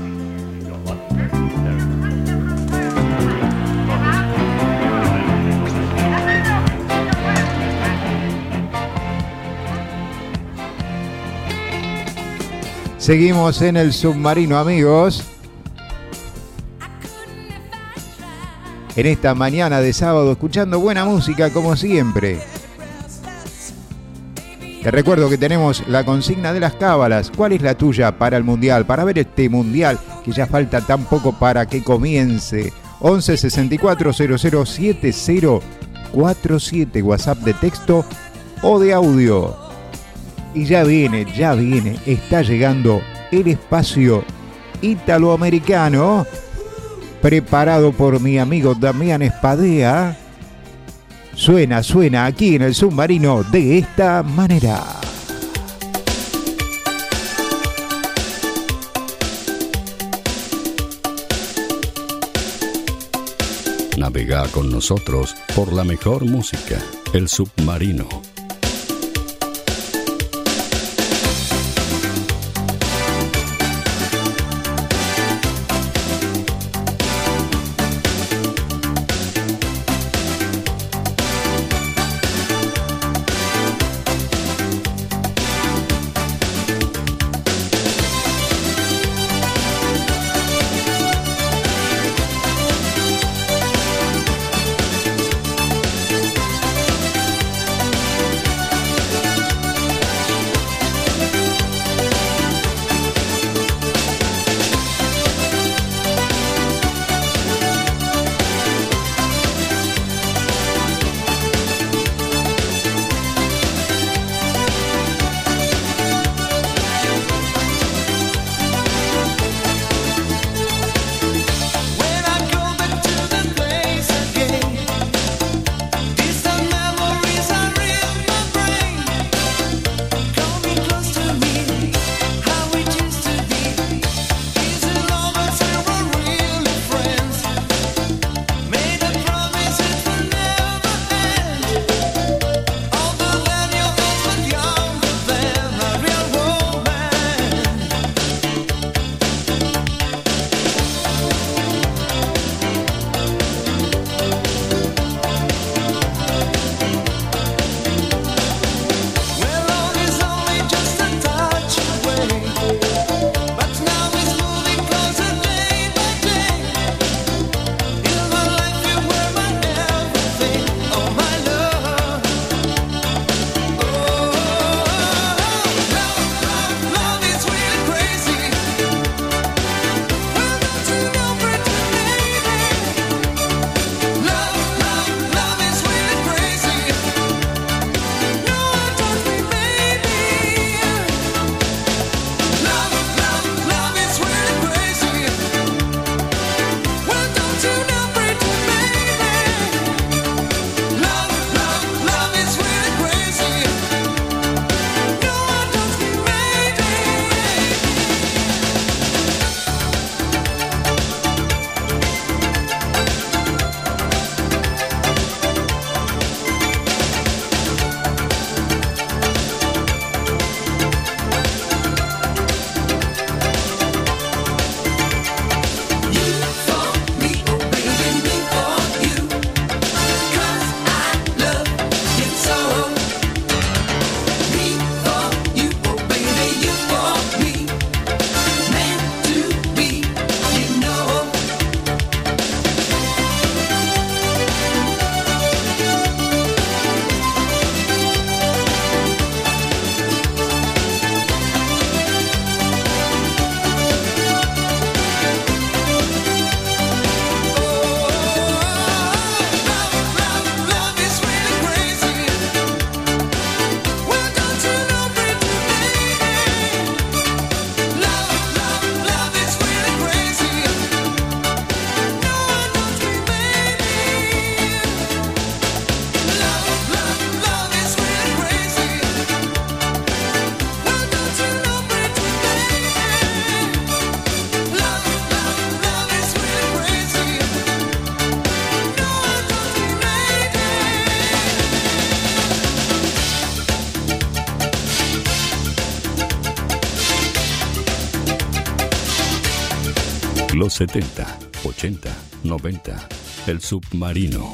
Seguimos en el submarino, amigos. En esta mañana de sábado, escuchando buena música como siempre. Te recuerdo que tenemos la consigna de las cábalas. ¿Cuál es la tuya para el Mundial? Para ver este Mundial que ya falta tan poco para que comience. once sesenta y cuatro cero cero siete cero cuatro siete, WhatsApp de texto o de audio. Y ya viene, ya viene, está llegando el espacio italoamericano, preparado por mi amigo Damián Espadea. Suena, suena aquí en el submarino de esta manera. Navega con nosotros por la mejor música, el submarino. Los setenta, ochenta, noventa. El Submarino.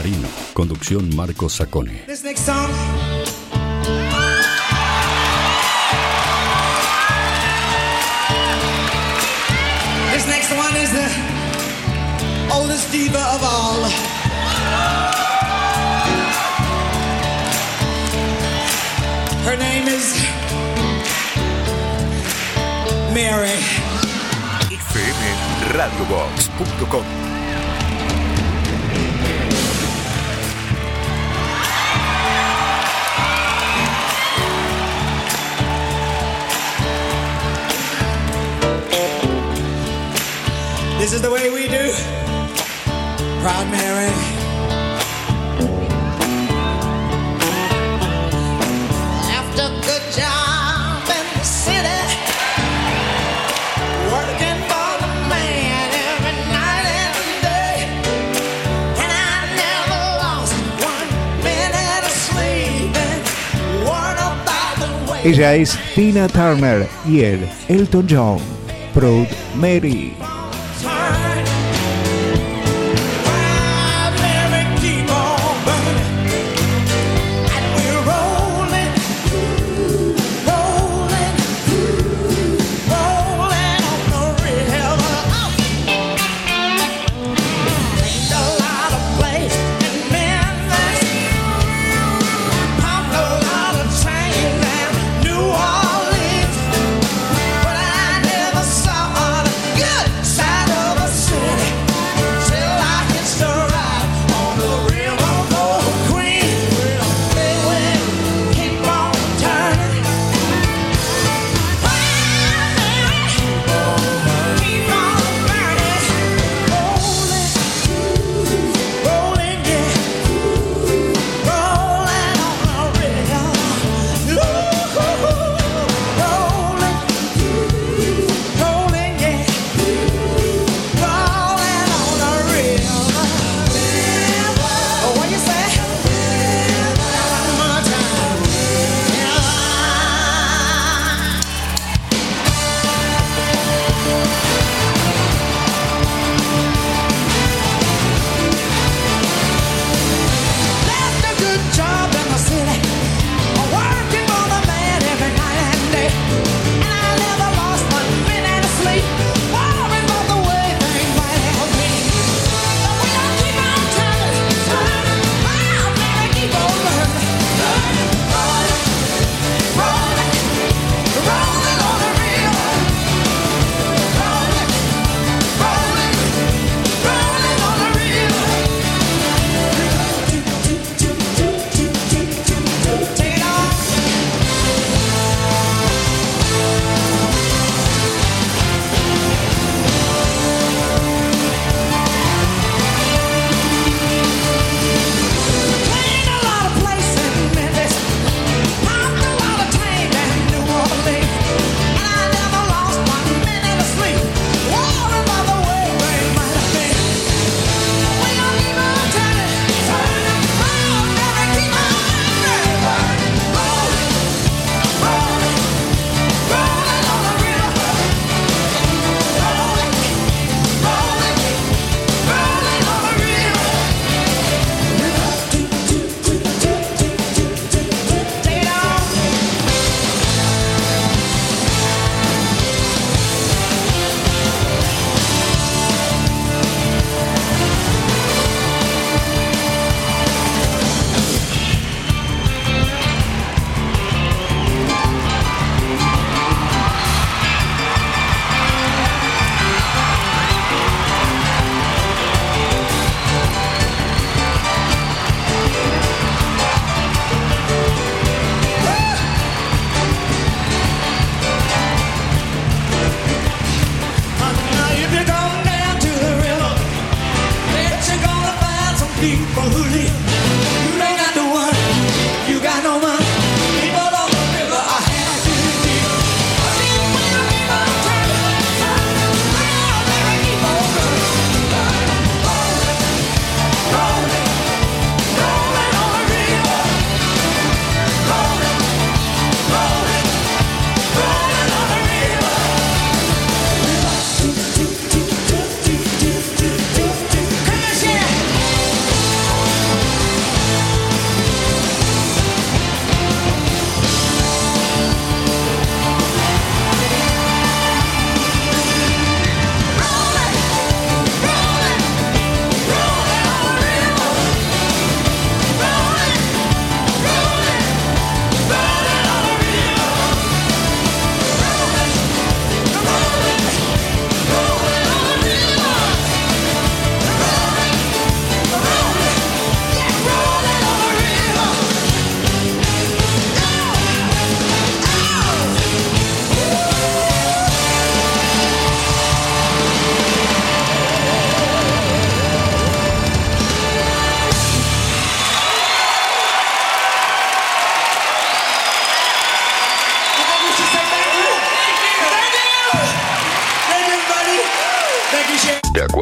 Submarino. Conducción Marcos Sacone. This next song. This next one is the oldest diva of all. Her name is Mary. F M radio box punto com. This is the way we do. Proud Mary. After a good job in the city, working for the man every night and day, and I never lost one minute of sleep and worried about the way. Ella es Tina Turner y él, Elton John. Proud Mary. New Orleans, but I never saw a good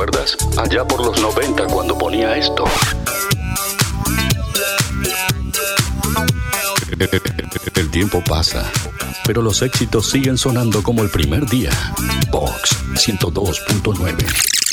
¿Recuerdas? Allá por los noventa cuando ponía esto. El tiempo pasa, pero los éxitos siguen sonando como el primer día. Vox ciento dos punto nueve.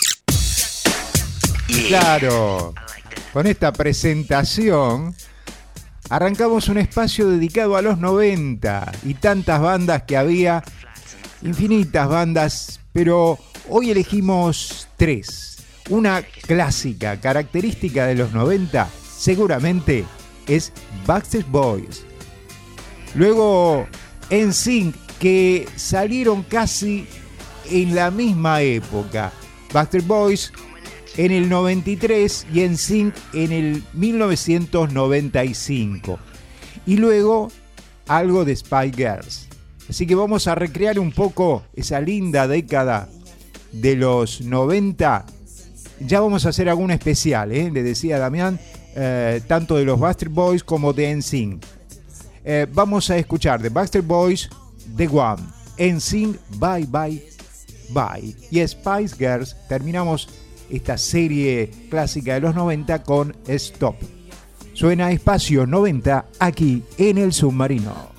Claro, con esta presentación arrancamos un espacio dedicado a los noventa y tantas bandas que había, infinitas bandas, pero hoy elegimos tres. Una clásica característica de los noventa seguramente es Backstreet Boys. Luego N Sync, que salieron casi en la misma época. Backstreet Boys en el noventa y tres y N Sync en el mil novecientos noventa y cinco. Y luego algo de Spice Girls. Así que vamos a recrear un poco esa linda década de los noventa. Ya vamos a hacer algún especial, ¿eh? Le decía Damián, eh, tanto de los Backstreet Boys como de N Sync. Eh, vamos a escuchar de Backstreet Boys, The One, N Sync, Bye Bye Bye. Y Spice Girls, terminamos esta serie clásica de los noventa con Stop. Suena Espacio noventa aquí en El Submarino.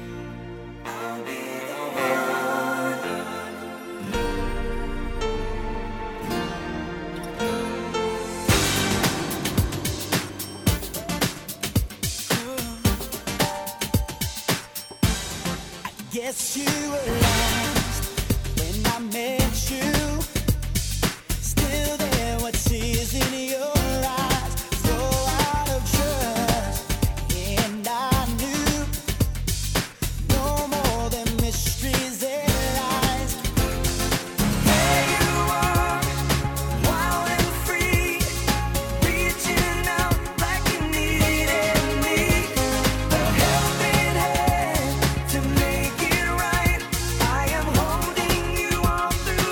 Guess you were lost when I met you. Still there, what sees in your eyes, so out of trust. And I knew no more than mysteries and lies. There you are, wild and free, reaching out like you needed me. A helping hand to make it right. I am holding you all through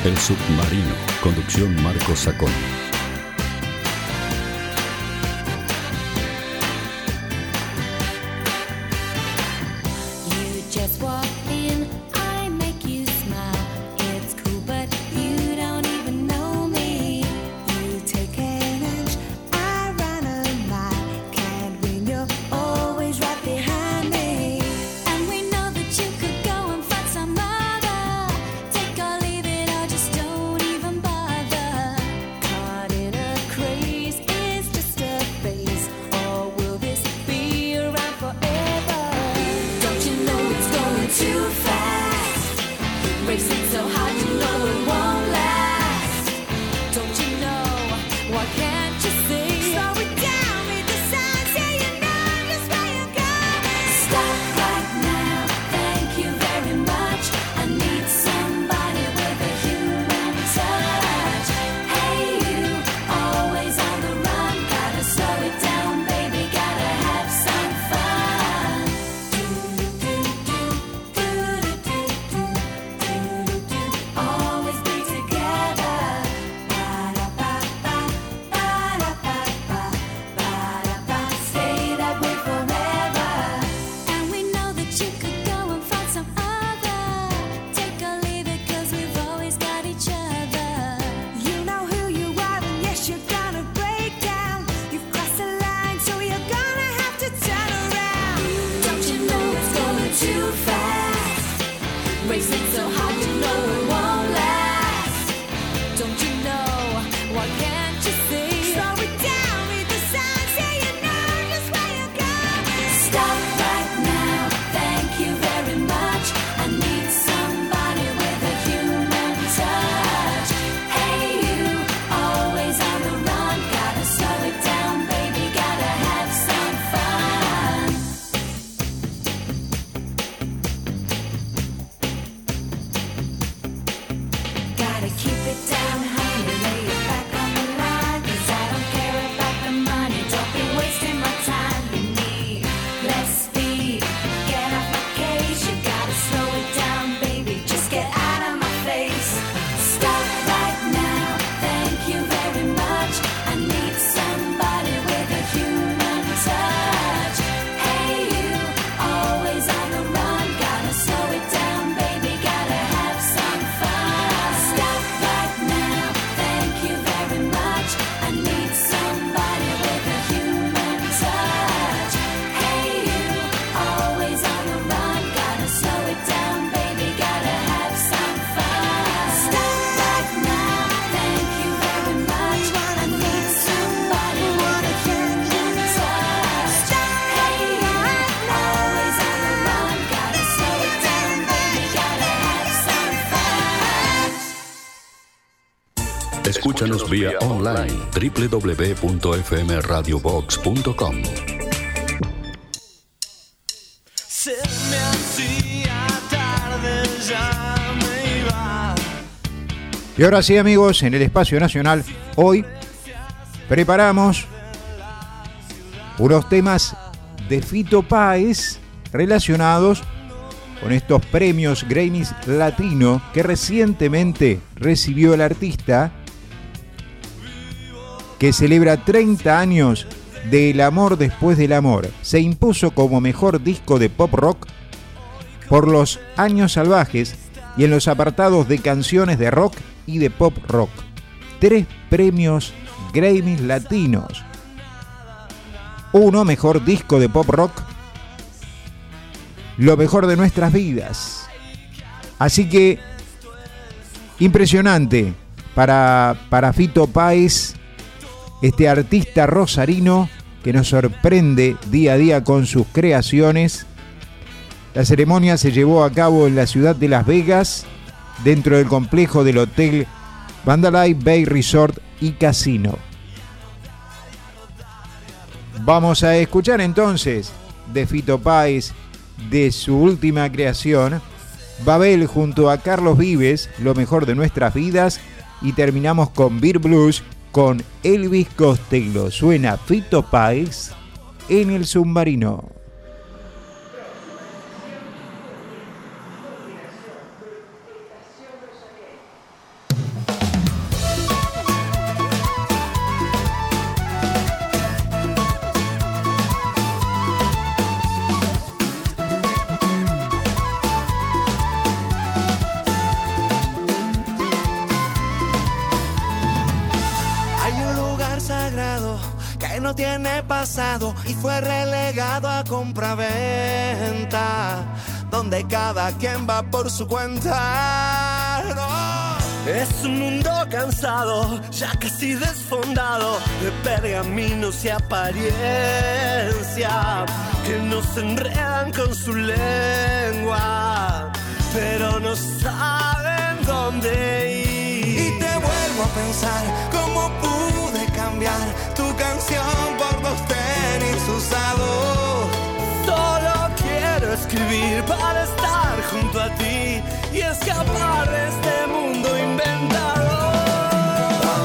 El Submarino. Conducción Marcos Sacón. Escúchanos vía online doble u doble u doble u punto f m radio box punto com. Se me hacía tarde, ya me iba. Y ahora sí, amigos, en el Espacio Nacional, hoy preparamos unos temas de Fito Páez relacionados con estos premios Grammys Latino que recientemente recibió el artista, que celebra treinta años de El amor después del amor. Se impuso como mejor disco de pop rock por Los Años Salvajes y en los apartados de canciones de rock y de pop rock. Tres premios Grammys latinos. Uno, mejor disco de pop rock. Lo mejor de nuestras vidas. Así que, impresionante para, para Fito Páez, este artista rosarino que nos sorprende día a día con sus creaciones. La ceremonia se llevó a cabo en la ciudad de Las Vegas, dentro del complejo del Hotel Mandalay Bay Resort y Casino. Vamos a escuchar entonces de Fito Páez, de su última creación, Babel junto a Carlos Vives, Lo mejor de nuestras vidas, y terminamos con Beer Blues con Elvis Costello. Suena Fito Páez en el Submarino. el pasado y fue relegado a compraventa, donde cada quien va por su cuenta. No. Es un mundo cansado, ya casi desfondado, de pergaminos y apariencia, que nos enredan con su lengua, pero no saben dónde ir. Y te vuelvo a pensar, ¿cómo pude cambiar tu canción por dos tenis usados? Solo quiero escribir para estar junto a ti y escapar de este mundo inventado. A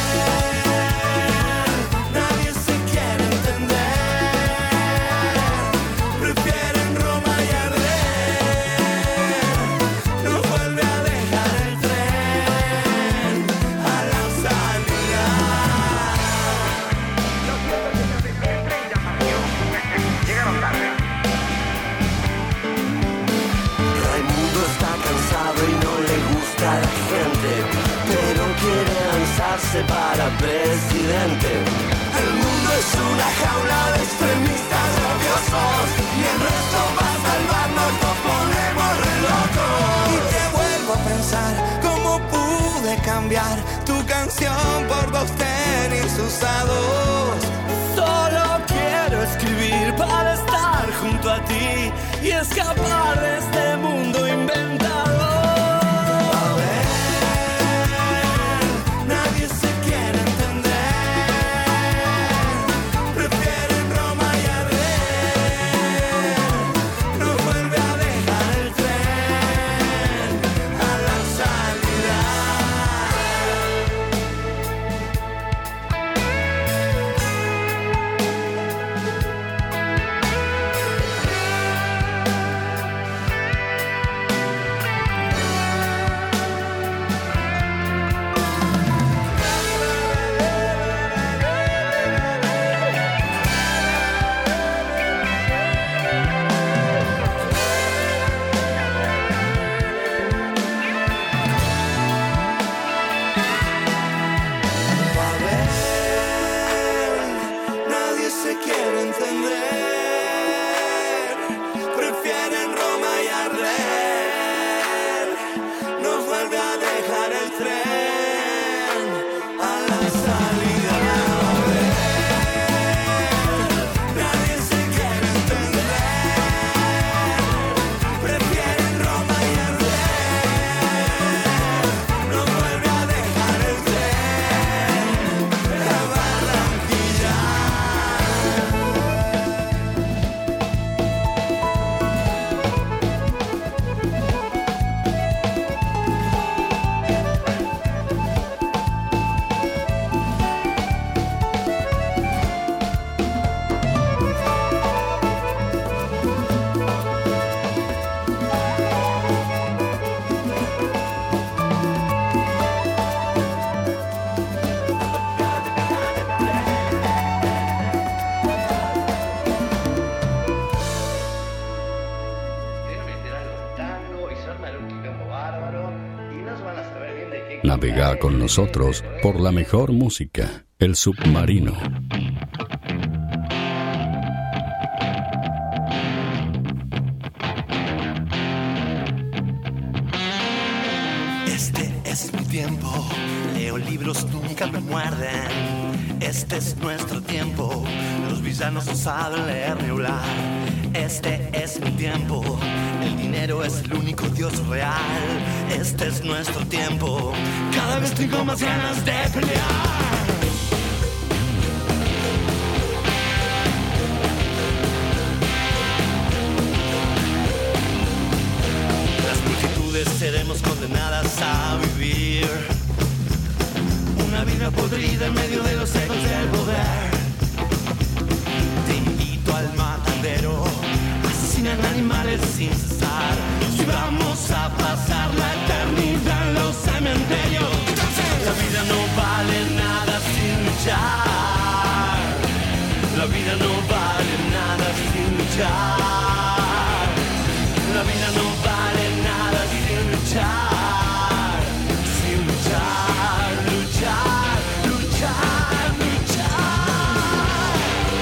ver, nadie se quiere entender, prefieren Roma y arder. Nos vuelve a dejar el tren a la salida. Llegaron tarde. Raimundo está cansado y no le gusta a la gente, pero quiere lanzarse para presidente. El mundo es una jaula de extremistas rabiosos y el resto va a salvarnos, nos ponemos re locos. Y te vuelvo a pensar, ¿cómo pude cambiar tu canción por dos tenis usados? Solo quiero escribir para estar junto a ti y escapar de este mundo inventado. A ver, nadie se quiere entender, prefieren Roma y arder. Nos vuelve a dejar el tren a la salida. Nadie se quiere entender, prefieren Roma y arder. Nos vuelve a dejar el tren a la salida. A ver, nadie se quiere entender, prefieren Roma y arder. Nos vuelve a dejar el tren a Barranquilla. Navega con nosotros por la mejor música, El Submarino. Este es mi tiempo, leo libros, nunca me muerden. Este es nuestro tiempo, los villanos no saben leer ni hablar. Este es mi tiempo, el dinero es el único Dios real. Este es nuestro tiempo, cada vez tengo más ganas de pelear. Las multitudes seremos condenadas a vivir una vida podrida en medio de los ecos del poder. Te invito al matadero, asesinan animales sin cesar. Si vamos a pasar la eternidad en los cementerios, la vida no vale nada sin luchar. La vida no vale nada sin luchar. La vida no vale nada sin luchar. Sin luchar, luchar, luchar, luchar.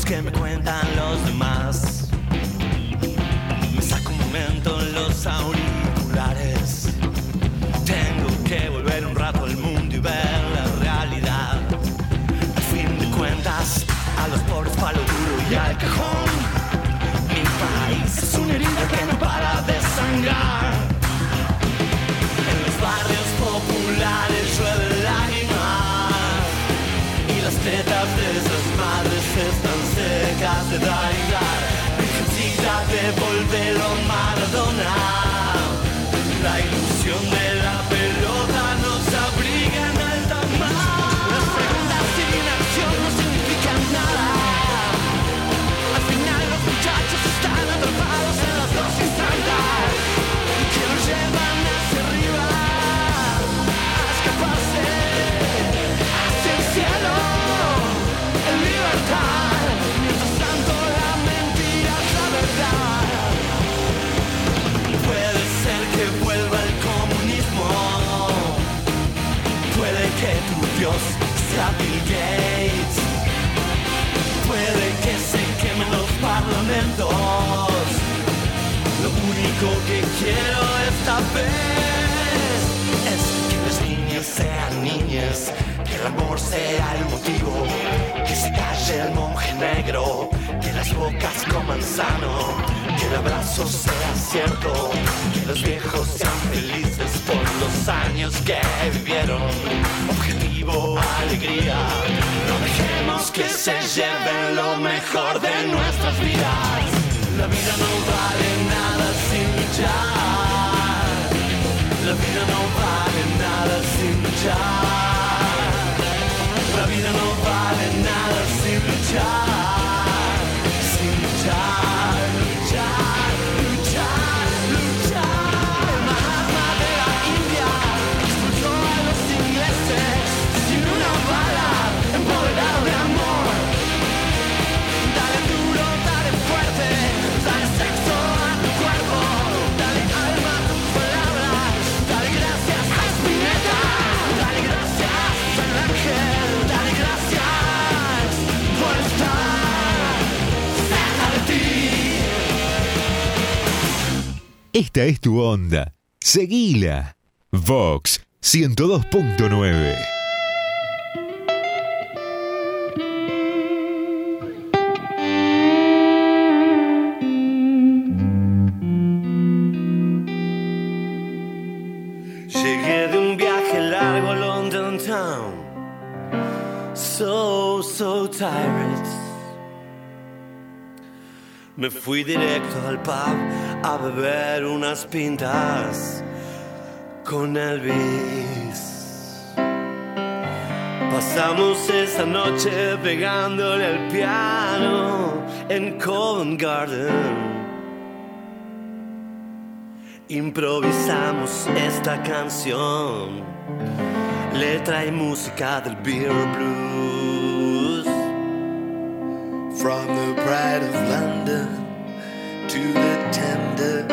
que me cuentan los demás. Me saco un momento los auriculares. Tengo que volver un rato al mundo y ver la realidad. Al fin de cuentas, a los pobres palo duro y al cajón. Mi país es una herida que no para de sangrar. En los barrios populares llueve lágrimas y las tetas de esas madres están secas de dar y dar. Virgencita, devuélvelo a Maradona. La ilusión de la pelota nos abriga en alta mar. Las preguntas sin acción no significan nada. Al final los muchachos están atrapados en las dosis santas que nos llevan hacia arriba a escaparse hacia el cielo en libertad. Mientras tanto la mentira es la verdad. Puede ser que vuelva el comunismo. Puede que tu Dios sea Bill Gates. Puede que se quemen los parlamentos. Lo único que quiero esta vez es que las niñas sean niñas, que el amor sea el motivo, que se calle el monje negro, que las bocas coman sano, que el abrazo sea cierto, que los viejos sean felices por los años que vivieron. Objetivo, alegría, no dejemos que se lleven lo mejor de nuestras vidas. La vida no vale nada sin luchar. La vida no vale nada sin luchar. La vida no vale nada sin luchar. Sin luchar, luchar, luchar, luchar. El Mahatma de la India expulsó a los ingleses sin una bala, empoderado de amor. Dale duro, dale fuerte, dale sexo a tu cuerpo, dale alma a tus palabras, dale gracias a Spinetta, dale gracias al ángel, dale gracias por estar cerca de ti. Esta es tu onda. Seguila. Vox ciento dos punto nueve. Llegué de un viaje largo a London Town. So, so tired. Me fui directo al pub a beber unas pintas con Elvis. Pasamos esa noche pegándole al piano en Covent Garden. Improvisamos esta canción, letra y música del beer blues. From the pride of London to the tender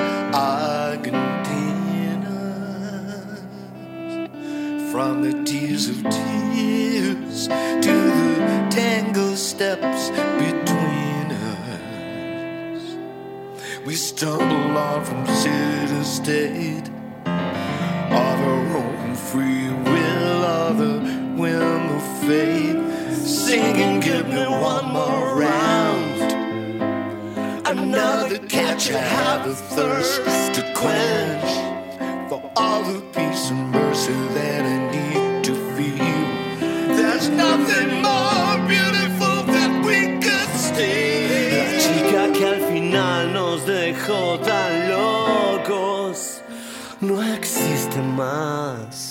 Argentinas, from the tears of tears to the tango steps between us. We stumble on from city to state, of our own free will, of the whim of fate, singing, give me one more round, another catch. I have a thirst to quench, for all the peace and mercy that I need to feel. There's nothing more beautiful that we could steal. La chica que al final nos dejó tan locos no existe más.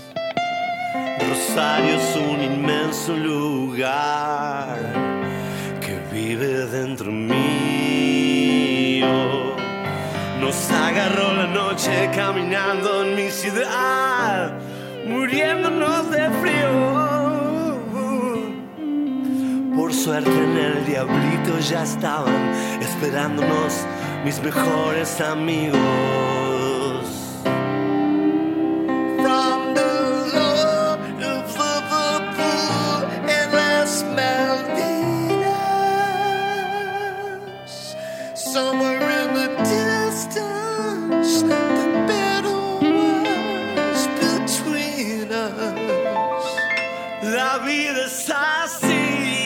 Rosario es un inmenso lugar que vive dentro mío. Nos agarró la noche caminando en mi ciudad, muriéndonos de frío. Por suerte en el Diablito ya estaban esperándonos mis mejores amigos. Somewhere in the distance, the battle was between us. La vida es así.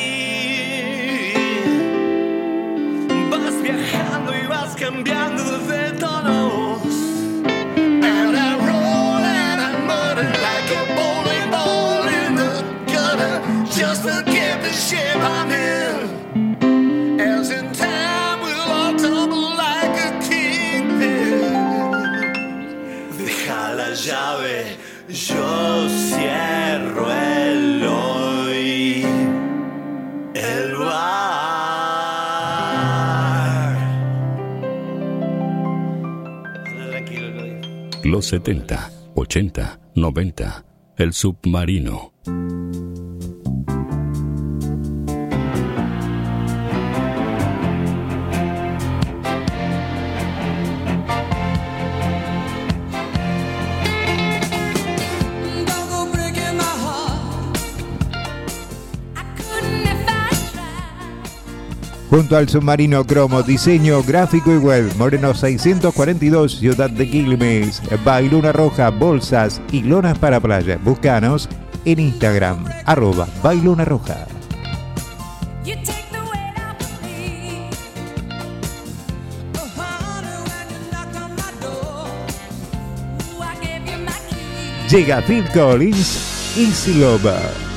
Vas viajando y vas cambiando de tonos. And I roll and I mutter like a bowling ball in the gutter. Just forget the shape I'm in. As in time we'll all tumble like a kingpin. Deja la llave, yo cierro el hoy. El bar. Tranquilo, lo digo. Los setenta, ochenta, noventa. El submarino. Junto al submarino cromo, diseño gráfico y web, Moreno seiscientos cuarenta y dos, Ciudad de Quilmes, Bailuna Roja, bolsas y lonas para playa. Búscanos en Instagram, arroba Bailuna Roja. Llega Phil Collins, Easy Lover.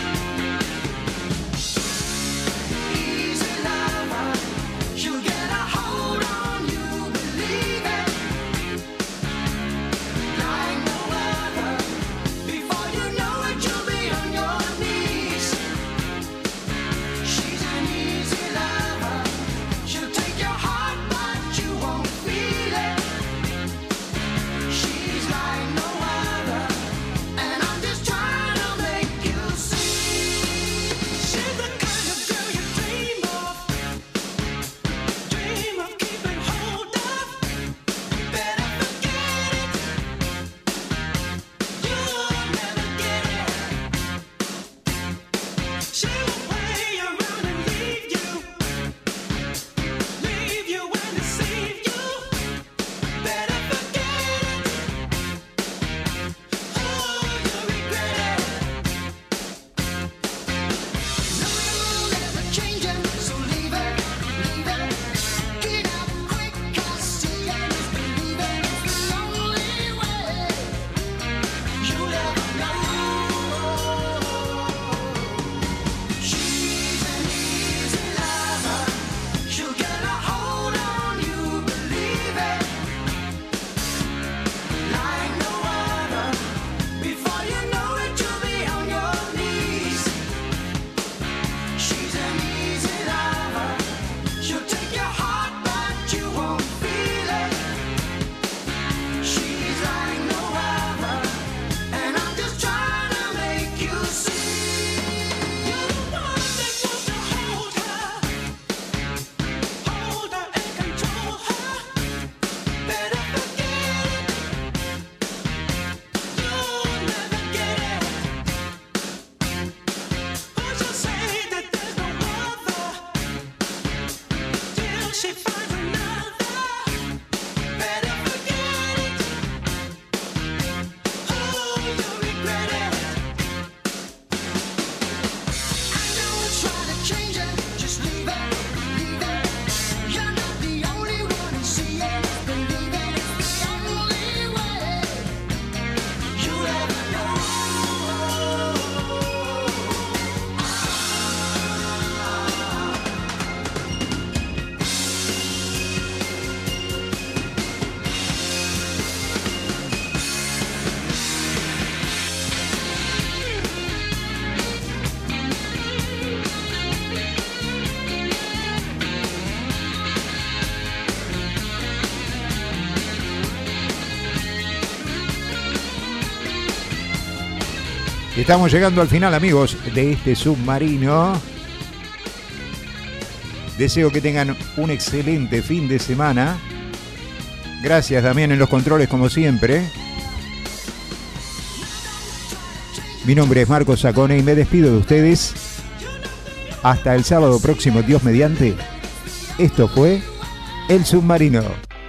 You get a Estamos llegando al final, amigos, de este submarino. Deseo que tengan un excelente fin de semana. Gracias, Damián, en los controles, como siempre. Mi nombre es Marcos Sacone y me despido de ustedes. Hasta el sábado próximo, Dios mediante. Esto fue El Submarino.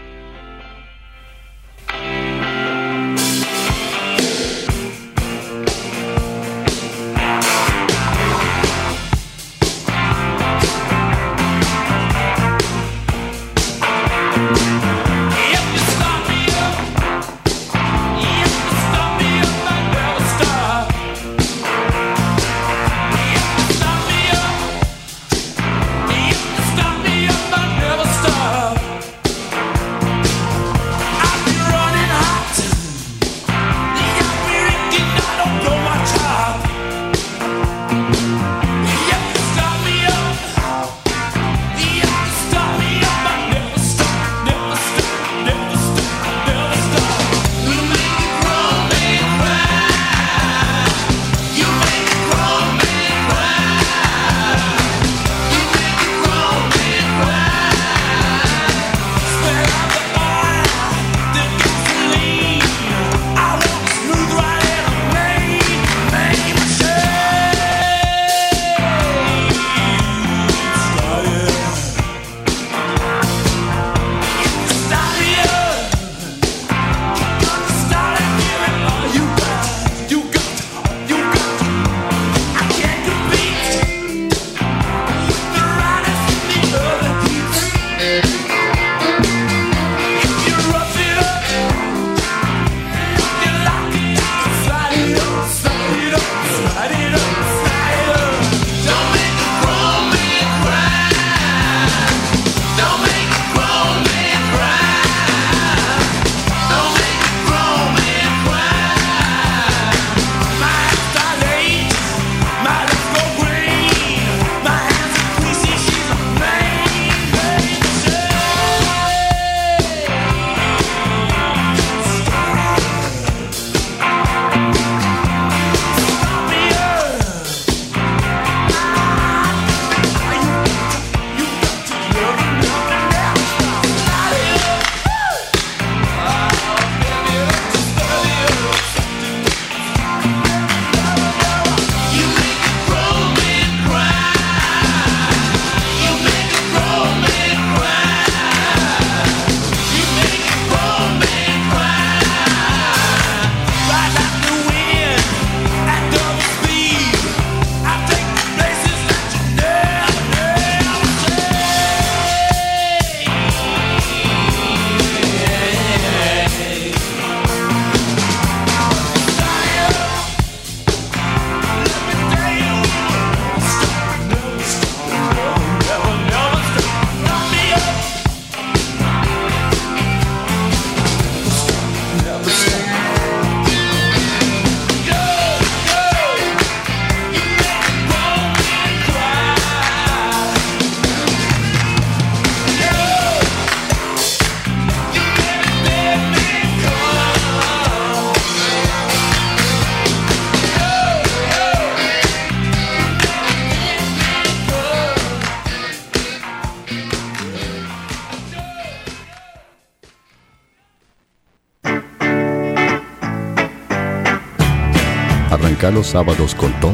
Arranca los sábados con todo.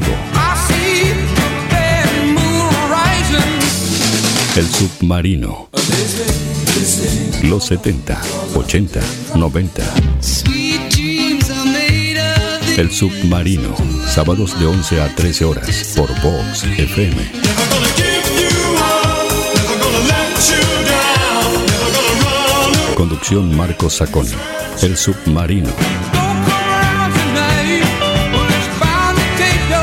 El Submarino. Los setenta, ochenta, noventa. El Submarino. Sábados de once a trece horas por Vox F M. Conducción Marcos Sacone. El Submarino.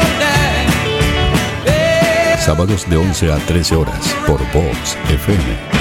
Sábados de once a trece horas por Vox F M.